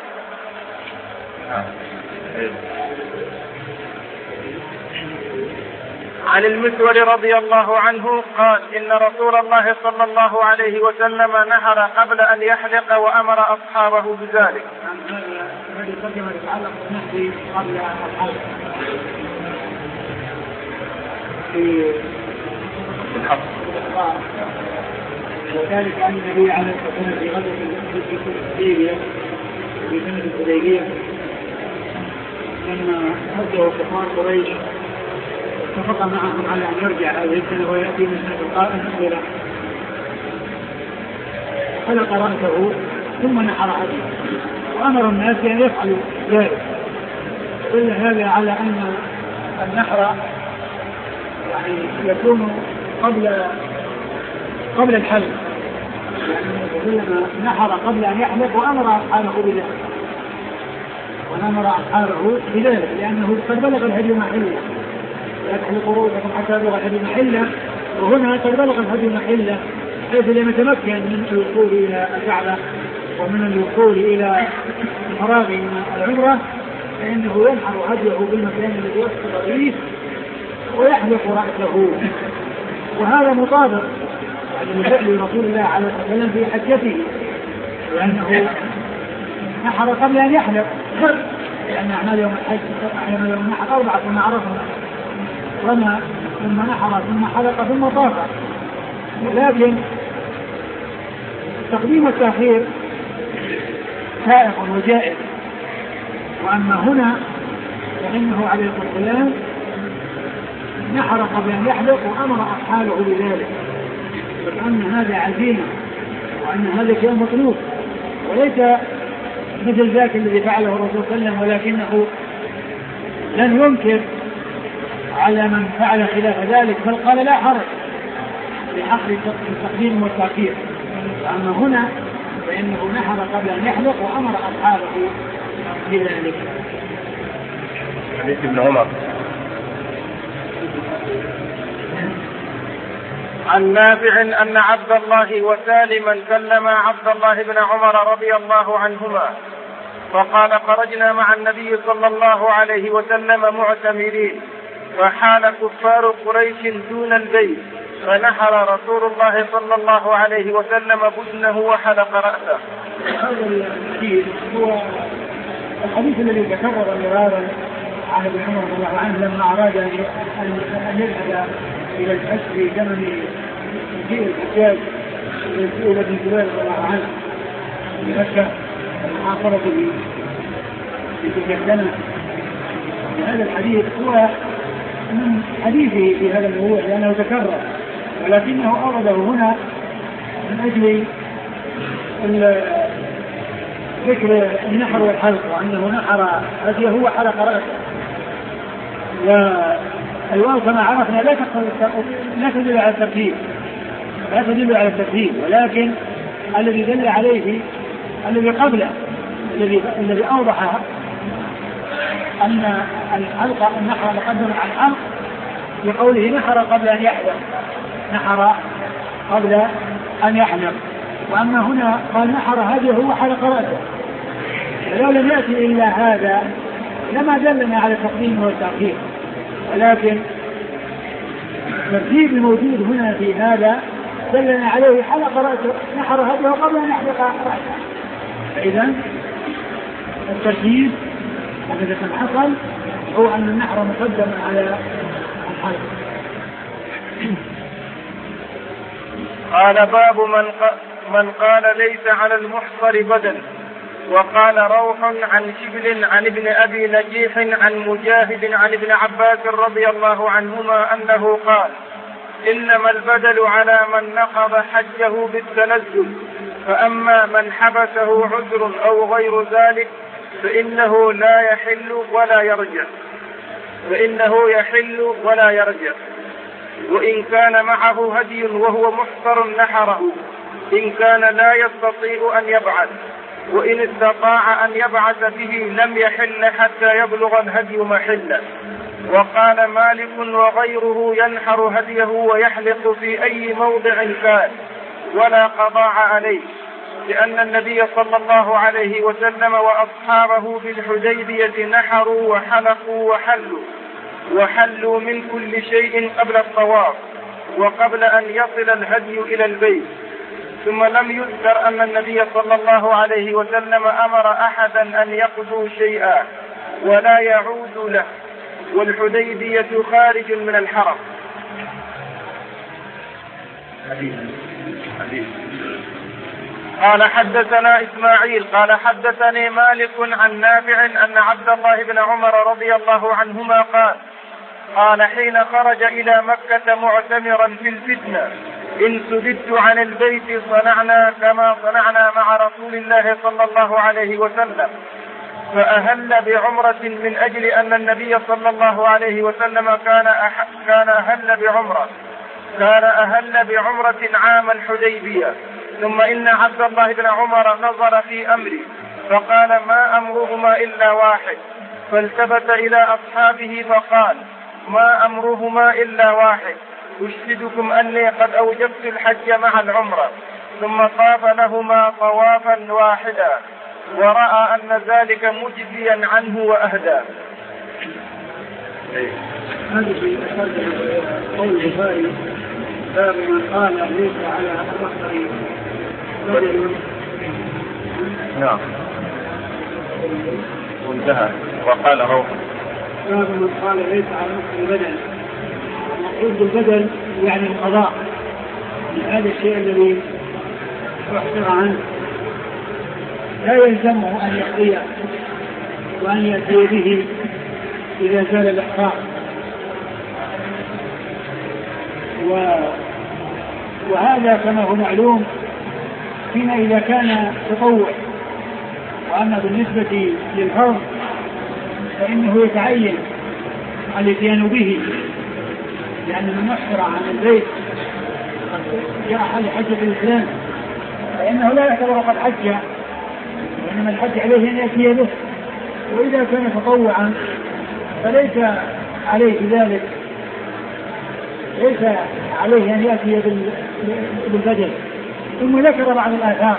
عن المسور رضي الله عنه قال إن رسول الله صلى الله عليه وسلم نحر قبل أن يحلق وأمر أصحابه بذلك. هذه الترجمة تتعلق بالنحر قبل الحلق في الحق، وذلك أن النبي عليه الصلاة والسلام في غزوة الحديبية في سنة الحديبية لما أرجعوا كفار قريش اتفق معهم على أن يرجع هذه السنة ويأتي من سنة القائمة خلق رأسه ثم نحر هديه وأمر الناس أن يفعلوا ذلك. كل هذا على أن النحر يعني يكون قبل قبل الحلق، يعني نحر قبل أن يحلق وأمر أصحابه بذلك وأمر أصحابه بذلك لأنه قد بلغ الهدي محله، لا تحلقوا رؤوسكم حتى يبلغ الهدي محله، وهنا قد بلغ الهدي محله حيث لم يتمكن من الوصول إلى الكعبة ومن الوصول إلى الفراغ من العمرة، فإنه ينحر هديه بالمكان الذي يصل فيه ويحلق رأسه. وهذا مطابق لفعل رسول الله عليه الصلاة والسلام في حجته، لأنه نحر قبل أن يحلق، لأن أعمال يوم الحج أعمال يوم النحر أربعة ثم عرفنا رمى ثم نحر ثم حلق ثم طاف. ولكن تقديم التأخير سائق وجائز، وأما هنا فإنه عليه الصلاة والسلام نحر قبل أن يحلق وأمر أصحابه بذلك، وأن هذا عزيمة وأن هذا شيء مطلوب وليس مثل ذاك الذي فعله الرسول صلى الله عليه وسلم، ولكنه لن ينكر على من فعل خلاف ذلك بل قال لا حرج لحق التقديم والتأخير. وأما هنا فإنه نحر قبل أن يحلق وأمر أصحابه بذلك. حديث ابن عمر عن نافع أن عبد الله وسالما كلما عبد الله بن عمر رضي الله عنهما فقال خرجنا مع النبي صلى الله عليه وسلم معتمرين فحال كفار قريش دون البيت فنحر رسول الله صلى الله عليه وسلم بدنه وحلق رأسه. هذا الحديث هو الحديث الذي تكرر مرارا عن ابن عمر رضي الله عنه لما أراد أن يذهب إلى الحج في زمن مجيء الحجاج إلى ابن زبير رضي الله عنه في مكة محاصرته في تلك السنة. هذا الحديث هو من حديثه في هذا الموضوع لأنه تكرر، ولكنه أورده هنا من أجل ذكر النحر والحلق، وأنه نحر هديه هو حلق رأسه. والواو كما عرفنا لا لا تدل على الترتيب لا تدل على الترتيب ولكن الذي دل عليه الذي قبله الذي الذي أوضح أن الحلق النحر مقدم على الحلق بقوله نحر قبل أن يحلق نحر قبل أن يحلق. وأما هنا قال نحر هذه هو حلق رأسه، ولو لم يأتي إلا هذا لما دلنا على التقديم والتأخير، ولكن الترتيب الموجود هنا في هذا دلنا عليه حلق رأسه نحر هذه قبل أن يحلق رأسه. فإذا الترتيب الذي حصل هو أن النحر مقدم على الحلق. قال باب من, من قال ليس على المحصر بدل. وقال روح عن شبل عن ابن أبي نجيح عن مجاهد عن ابن عباس رضي الله عنهما أنه قال إنما البدل على من نقض حجه بالتنزل، فأما من حبسه عذر أو غير ذلك فإنه لا يحل ولا يرجع فإنه يحل ولا يرجع وإن كان معه هدي وهو محصر نحره إن كان لا يستطيع أن يبعث، وإن استطاع أن يبعث به لم يحل حتى يبلغ الهدي محله. وقال مالك وغيره ينحر هديه ويحلق في أي موضع كان ولا قضاء عليه، لأن النبي صلى الله عليه وسلم وأصحابه في الحديبية نحروا وحلقوا وحلوا وحلوا من كل شيء قبل الطواف وقبل أن يصل الهدي إلى البيت. ثم لم يذكر أن النبي صلى الله عليه وسلم أمر أحدا أن يقضوا شيئا ولا يعود له، والحديبية خارج من الحرم. قال حدثنا إسماعيل قال حدثني مالك عن نافع أن عبد الله بن عمر رضي الله عنهما قال قال حين خرج إلى مكة معتمرا في الفتنة: إن سددت عن البيت صنعنا كما صنعنا مع رسول الله صلى الله عليه وسلم. فأهل بعمرة من أجل أن النبي صلى الله عليه وسلم كان أح... كان أهل بعمرة كان أهل بعمرة عام الحديبية. ثم إن عبد الله بن عمر نظر في أمري فقال: ما أمرهما إلا واحد. فالتفت إلى أصحابه فقال: ما أمرهما إلا واحد، أشهدكم أني قد أوجبت الحج مع العمرة. ثم طاف لهما طوافا واحدا ورأى أن ذلك مجزيا عنه وأهدى. هذه قول البخاري: باب من قال ليس على البحر بدل. نعم. وانتهى. وقال روح. باب من قال ليس على البحر بدل. المقصود بالبدل يعني القضاء هذا الشيء الذي يحصر عنه، لا يلزمه أن يقضيه وأن يأتي به إذا زال الإحرام. و... وهذا كما هو معلوم فيما إذا كان تطوع. وأما بالنسبة للفرض فإنه يتعين الاتيان به، لأن من يحصر عن البيت جاء حج حجة الإسلام فإنه لا يعتبر قد حج، وإنما الحج عليه أن يأتي به. وإذا كان تطوعا فليس عليه ذلك، ليس عليه أن يأتي بالبدل. ثم ذكر بعض الآثار.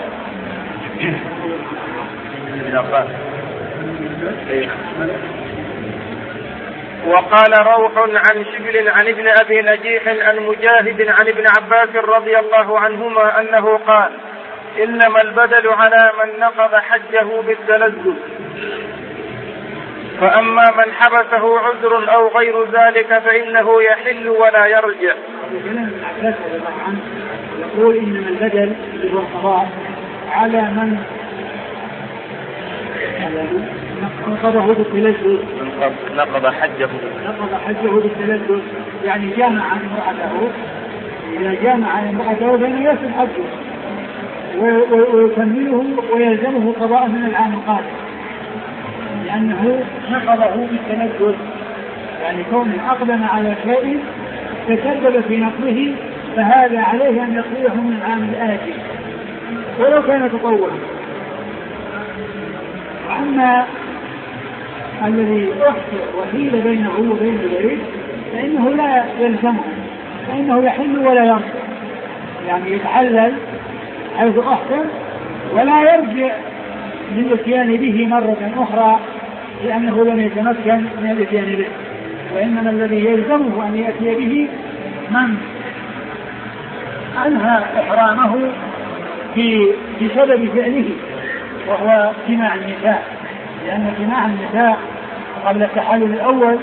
وقال روح عن شبل عن ابن أبي نجيح عن مجاهد عن ابن عباس رضي الله عنهما أنه قال: إنما البدل على من نقض حجه بالتلذذ، فأما من حبسه عذر أو غير ذلك فإنه يحل ولا يرجع. يقول إنما البدل هو القضاء على من نقضه بالتلذذ، نقض حجه نقض حجه بالتلذذ، يعني جامع امرأته. إذا جامع امرأته فإنه يصل حجه ويكمله ويلزمه قضاء من العام القادم، لأنه نقضه بالتلذذ، يعني كونه أقدم على شيء تسبب في نقضه فهذا عليه أن يقضيه من العام الآتي ولو كان تطوعا. أما الذي أحصر وحيل بينه وبين البيت فإنه لا يلزمه، فإنه يحل ولا يرجع، يعني يتحلل حيث أحصر ولا يرجع للاتيان به مرة أخرى لأنه لم يتمكن من الاتيان به. وإنما الذي يلزمه أن يأتي به من أنهى إحرامه بسبب فعله، وهو جماع النساء، لأن جماع النساء قبل التحلل الأول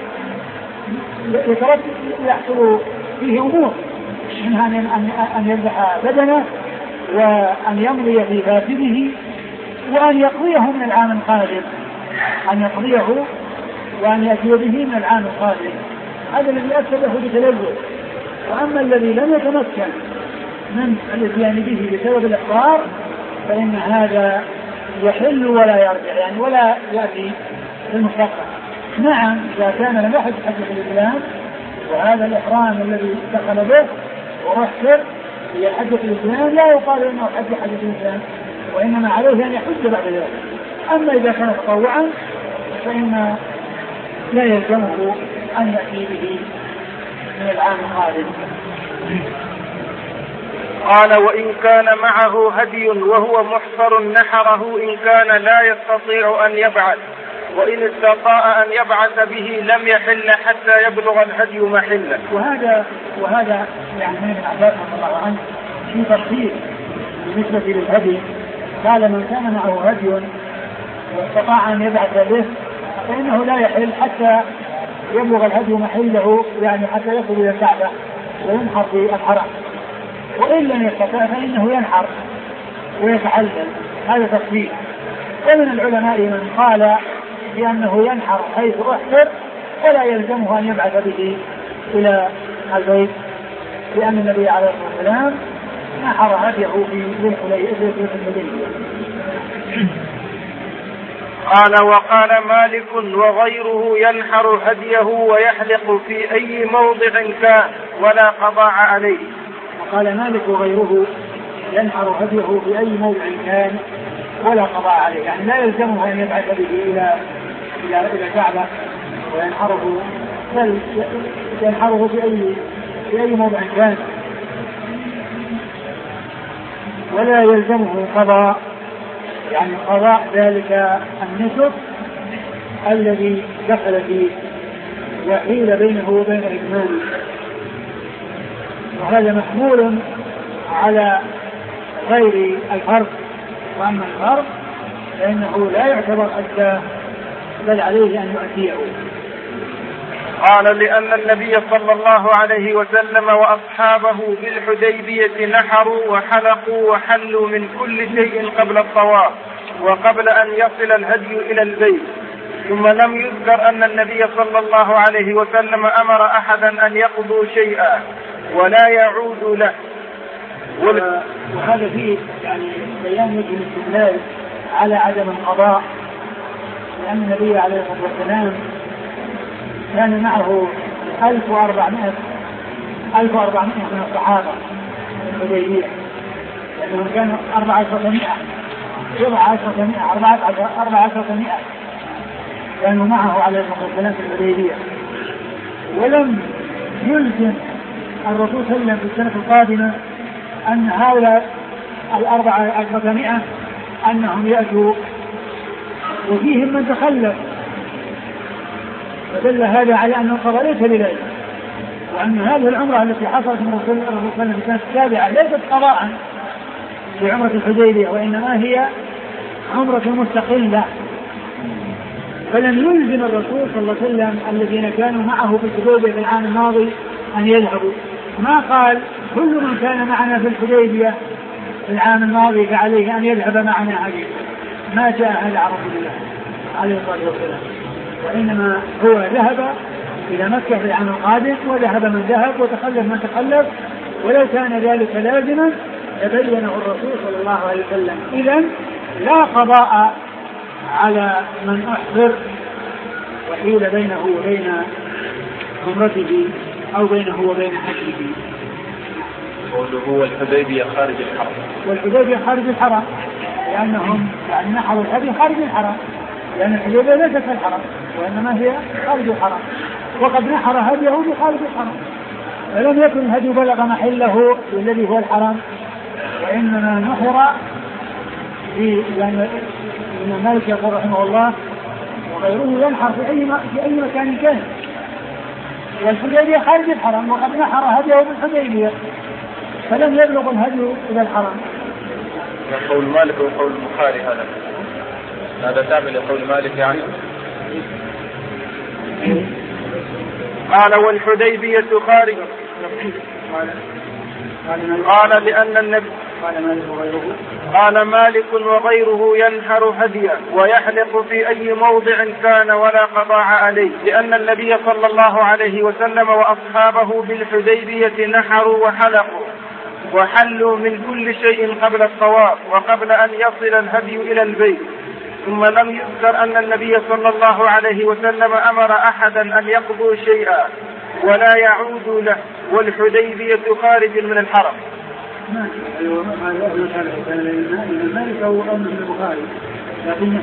يحصل فيه أمور، منها أن يذبح بدنه وأن يمضي في فاسده وأن يقضيه من العام القادم، أن يقضيه وأن يأتي به من العام القادم. هذا الذي أكثره بتلذذ. وأما الذي لم يتمكن من الاتيان به بسبب الإحرار فإن هذا يحل ولا يرجع، يعني ولا يأتي في المستقبل. نعم إذا كان لم يحج حجة الإسلام وهذا الإحرام الذي دخل به وأحسر هي حجة الإسلام لا يقال إنه حج حجة الإسلام، وإنما عليه أن يحج بعد ذلك. أما إذا كان تطوعا فإن لا يلزمه أن يأتي به من العام القادم. قال: وإن كان معه هدي وهو محصر نحره إن كان لا يستطيع أن يبعث، وإن استطاع أن يبعث به لم يحل حتى يبلغ الهدي محله. وهذا وهذا يعني من ابن عباس رضي الله عنه في تفصيل بالنسبة للهدي، قال من كان معه هدي واستطاع أن يبعث به فإنه لا يحل حتى يبلغ الهدي محله، يعني حتى يصل إلى الكعبة وينحر في الحرم، وإن لم يستطع فإنه ينحر ويتحلل. هذا تفصيل. ومن العلماء من قال بأنه ينحر حيث أحسر ولا يلزمه أن يبعث به إلى البيت، لأن النبي عليه الصلاة والسلام نحر هديه في ذي الحليفة. قال وقال مالك وغيره ينحر هديه ويحلق في أي موضع كان ولا قضاء عليه. وقال مالك وغيره ينحر هديه في أي موضع كان ولا قضاء عليه، يعني لا يلزمه أن يبعث به إلى إلى إلى الكعبة وينحره، بل ينحره في أي في أي موضع كان ولا يلزمه قضاء، يعني قضاء ذلك النسك الذي دخل فيه وحيل بينه وبين إكماله. وهذا محمول على غير الفرض، وأما الفرض فإنه لا يعتبر أدى بل عليه أن يؤديه. قال لأن النبي صلى الله عليه وسلم وأصحابه بالحديبية نحروا وحلقوا وحلوا من كل شيء قبل الطواف وقبل أن يصل الهدي إلى البيت، ثم لم يذكر أن النبي صلى الله عليه وسلم أمر أحدا أن يقضوا شيئا ولا يعود له. وهذا فيه يعني بيان وجه الاستدلال على عدم القضاء، لأن النبي عليه الصلاة والسلام كان معه ألف وأربعمائة ألف وأربعمائة من الصحابة الحديبية، لأنهم كانوا أربعة عشر مئة سبعة عشر مئة أربعة عشر مئة كانوا معه عليه الصلاة والسلام في الحديبية. ولم يلزم الرسول صلى الله عليه وسلم في السنة القادمة أن هؤلاء الأربعة عشر مئة أنهم يأتوا، وفيهم من تخلف، فدل هذا على أن القضاء ليس بذلك، وأن هذه العمرة التي حصلت من الرسول صلى الله عليه وسلم في السنة السابعة ليست قضاء في عمرة الحديبية، وإنما هي عمرة مستقلة. فلم يلزم الرسول صلى الله عليه وسلم الذين كانوا معه في الحديبية في العام الماضي أن يذهبوا، ما قال كل من كان معنا في الحديبية في العام الماضي فعليه أن يذهب معنا هذه، ما جاء هذا عن رسول الله عليه الصلاة والسلام، وإنما هو ذهب إلى مكة في العام القادم وذهب من ذهب وتخلف من تخلف، ولو كان ذلك لازما تبينه الرسول صلى الله عليه وسلم. إذن لا قضاء على من أحضر وحيل بينه وبين عمرته أو بينه وبين حجه. هو الحديبية خارج الحرم، والحديبية خارج الحرم لأنهم يعني نحروا الهدي خارج الحرم، لأن الحديبية ليست في الحرم وإنما هي خارج الحرم، وقد نحر هديه بخارج الحرم، فلم يكن الهدي بلغ محله الذي هو الحرم، وإنما نحر في يعني ابن مالك يقول رحمه الله وغيره ينحر في أي في أي مكان كان، والحديبية خارج الحرم وقد نحر هديه بالحديبية فلم يبلغ الهدي إلى الحرم. قول مالك وقول البخاري هذا هذا تابع لقول مالك يعني. قال والحديبية خارج. قال لأن النبي قال مالك وغيره ينحر هديه ويحلق في أي موضع كان ولا قضاء عليه، لأن النبي صلى الله عليه وسلم وأصحابه بالحديبية نحروا وحلقوا وحلوا من كل شيء قبل الطواف وقبل أن يصل الهدي إلى البيت، ثم لم يذكر أن النبي صلى الله عليه وسلم أمر أحدا أن يقضوا شيئا ولا يعود له، والحديبية خارج من الحرم. مالك أو أمر البخاري لكن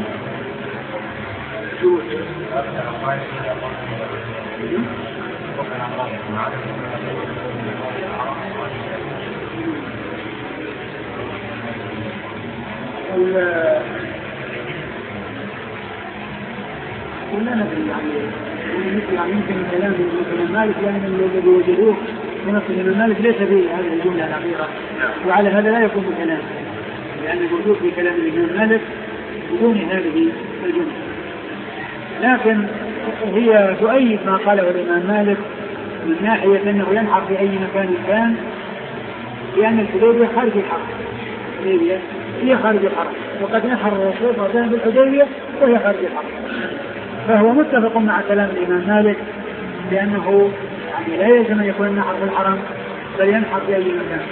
ولا ندري يعني يعني يمكن الكلام من مالك لأن الذي وجدوه ونص الإمام مالك ليس به هذه الجملة الأخيرة، وعلى هذا لا يكون كلام، لأن الموجود في كلام الإمام مالك بدون هذه الجملة. لكن هي تؤيد ما قاله الإمام مالك من ناحية أنه ينحر في أي مكان كان، لأن الحديبية خارج الحرم، الحديبية هي خارج الحرم، وقد نحر الرسول صلى الله عليه وسلم بالحديبية وهي خارج الحرم، فهو متفق مع كلام الإمام مالك لأنه يعني لا يلزم أن يكون النحر في الحرم بل ينحر في أي مكان.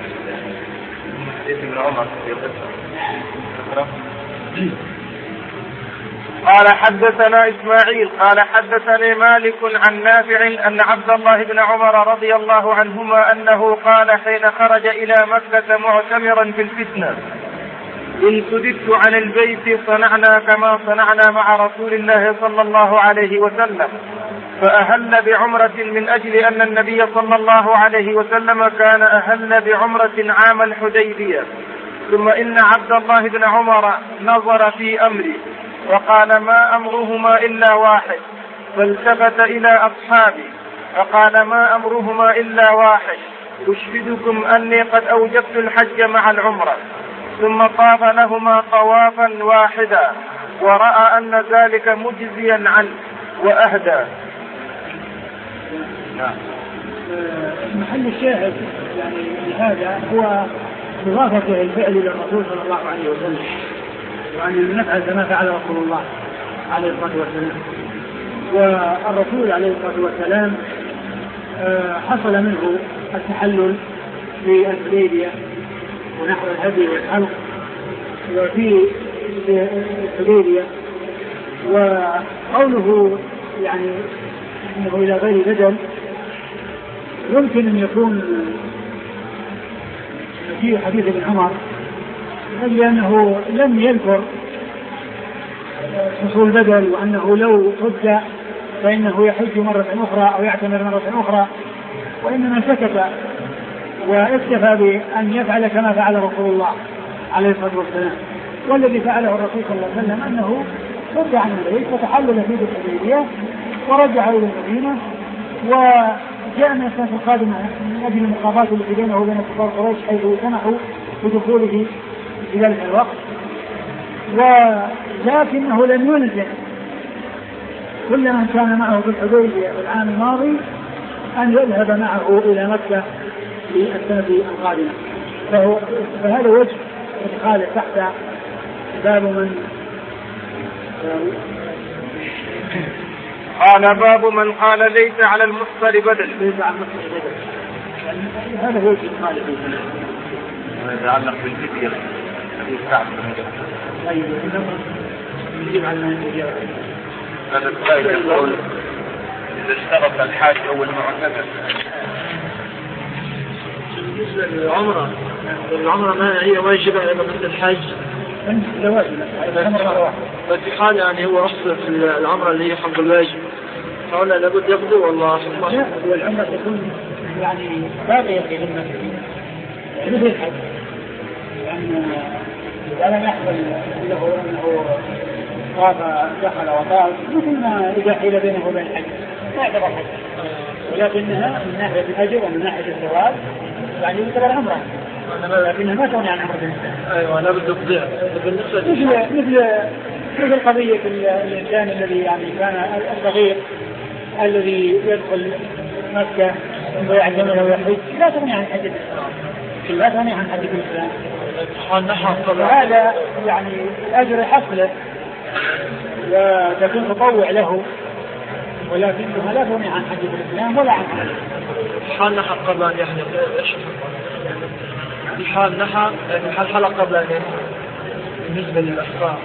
قال حدثنا إسماعيل قال حدثني مالك عن نافع أن عبد الله بن عمر رضي الله عنهما أنه قال حين خرج إلى مكة معتمرا في الفتنة: إن سددت عن البيت صنعنا كما صنعنا مع رسول الله صلى الله عليه وسلم، فأهل بعمرة من أجل أن النبي صلى الله عليه وسلم كان أهل بعمرة عام الحديبية. ثم إن عبد الله بن عمر نظر في أمري وقال: ما أمرهما إلا واحد، فالتفت إلى أصحابي فقال: ما أمرهما إلا واحد، أشهدكم أني قد أوجبت الحج مع العمرة. ثم طاف لهما طوافا واحدا ورأى أن ذلك مجزيا عنه وأهدى. محل الشاهد يعني هذا هو إضافة الفعل إلى الرسول صلى الله عليه وسلم، وأن نفعل كما فعل رسول الله عليه الصلاة والسلام. والرسول عليه الصلاة والسلام حصل منه التحلل في الحديبية ونحو الهدي والحلق وفي الحديبية، وقوله يعني انه الى غير بدل يمكن ان يكون في حديث ابن عمر لأنه لم يذكر حصول بدل، وأنه لو صد فإنه يحج مرة أخرى أو يعتمر مرة أخرى، وإنما سكت واكتفى بأن يفعل كما فعل رسول الله عليه الصلاة والسلام. والذي فعله الرسول صلى الله عليه وسلم أنه صد عن البيت وتحلل في الحديبية ورجع إلى المدينة، وجاء من السنة القادمة من أجل المقابلات التي بينه وبين كفار قريش حيث سمحوا بدخوله في ذلك الوقت، ولكنه لم يلزم كل من كان معه في الحديبية العام الماضي أن يذهب معه إلى مكة في السنة القادمة. فهو فهذا وجه إدخاله تحت باب من قال: باب من قال ليس على المحصر بدل. ليس على المحصر بدل، هذا هو وجه إدخاله فيه. ويتعلق بالفدية يستعمل أيوة يجب على المنزل. هذا السائل يقول: إذا اشترط الحاج أو المعتمر. بالنسبة للعمرة، العمرة ما هي واجبة على مثل الحج؟ لا واجب، بس في حال يعني هو أصل في العمرة اللي هي حق الواجب، فهنا لابد يقضي والله سبحانه. لا، والعمرة تكون يعني باقية في ذمة مثل الحج، لأن إذا لم يحصل له أنه طاف دخل وطاف مثل ما إذا حيل بينه وبين الحج لا يعتبر حج، ولكنها من ناحية الأجر ومن ناحية الثواب يعني يعتبر عمرة، لكنها ما تغني عن عمرة الإنسان. أيوة لا بد تقضيها. بالنسبة مثل مثل مثل قضية الإنسان الذي يعني كان الصغير الذي يدخل مكة ويعتمر ويحج لا تغني عن حج الإسلام، لا تغني عن حج الإسلام. هذا يعني الأجر حصله وتكون تطوع له، ولكنها لا تغني عن حج الإسلام ولا عن حج. حال نحر قبل أن يحلق إيش؟ حال نحر يعني حال حلق قبل أن يحلق. بالنسبة للأحرار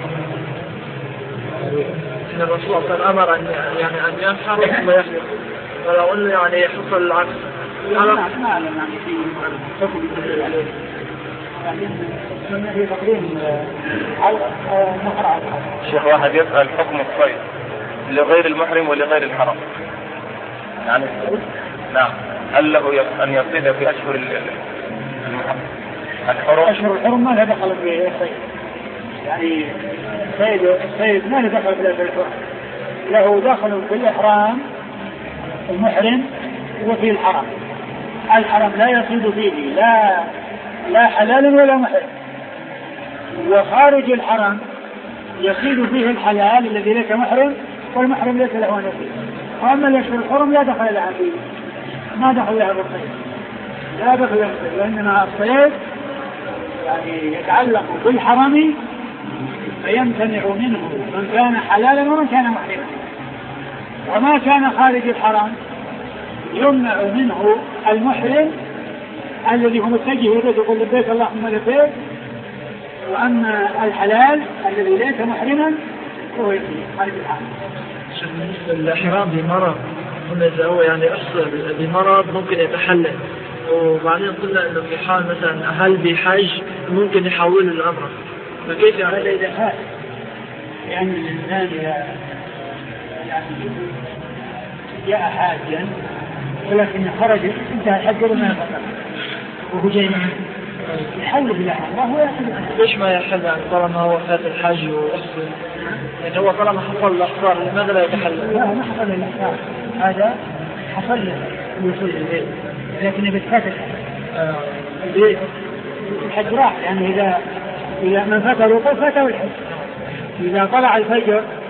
إن الرسول صلى الله عليه وسلم أمر أن يعني أن ينحر ثم يحلق، ولو أنه يعني حصل العكس. أنا ما أعلم يعني في حكم الدليل عليه، لكن هي تقديم على نحر على شيخ واحد يسأل حكم الصيد لغير المحرم ولغير الحرم، يعني نعم هل له أن يصيد في أشهر المحرم الحرم؟ أشهر الحرم ما له دخل في الصيد، يعني الصيد الصيد ما له دخل في الأشهر الحرم، له دخل في الإحرام المحرم وفي الحرم. الحرم لا يصيد فيه لا لا حلال ولا محرم، وخارج الحرم يصيد فيه الحلال الذي ليس محرم والمحرم ليس له نصيب. وأما الأشهر الحرم لا دخل لها فيه، ما دخل لها بالصيد، لا دخل لها بالصيد، وإنما الصيد يعني يتعلق بالحرم فيمتنع منه من كان حلالا ومن كان محرما، وما كان خارج الحرم يمنع منه المحرم الذي هو متجه إليه يقول لبيك اللهم لبيك. وأما الحلال الذي ليس محرما هو يجي خارج الحرم. بالنسبة للإحرام بمرض، قلنا إذا هو يعني أصل بمرض ممكن يتحلل، وبعدين قلنا إنه في حال مثلا هل بحج ممكن يحول الأمر، فكيف يعني؟ هذا إذا حاج، يعني الإنسان يعني جاء حاجا ولكن خرج انتهى الحج وما يفعل وهو جاي يحول بلا حرام وهو يحل. ليش ما يحل يعني طالما هو فات الحج وأصل؟ يعني هو طالما حصل الأحصار لماذا لا يتحلل؟ لا ما حصل الأحصار، هذا حصل الوصول إليه، لكن بتفات الحج الحج راح، يعني إذا إذا من فات الوقوف فاته الحج. إذا طلع الفجر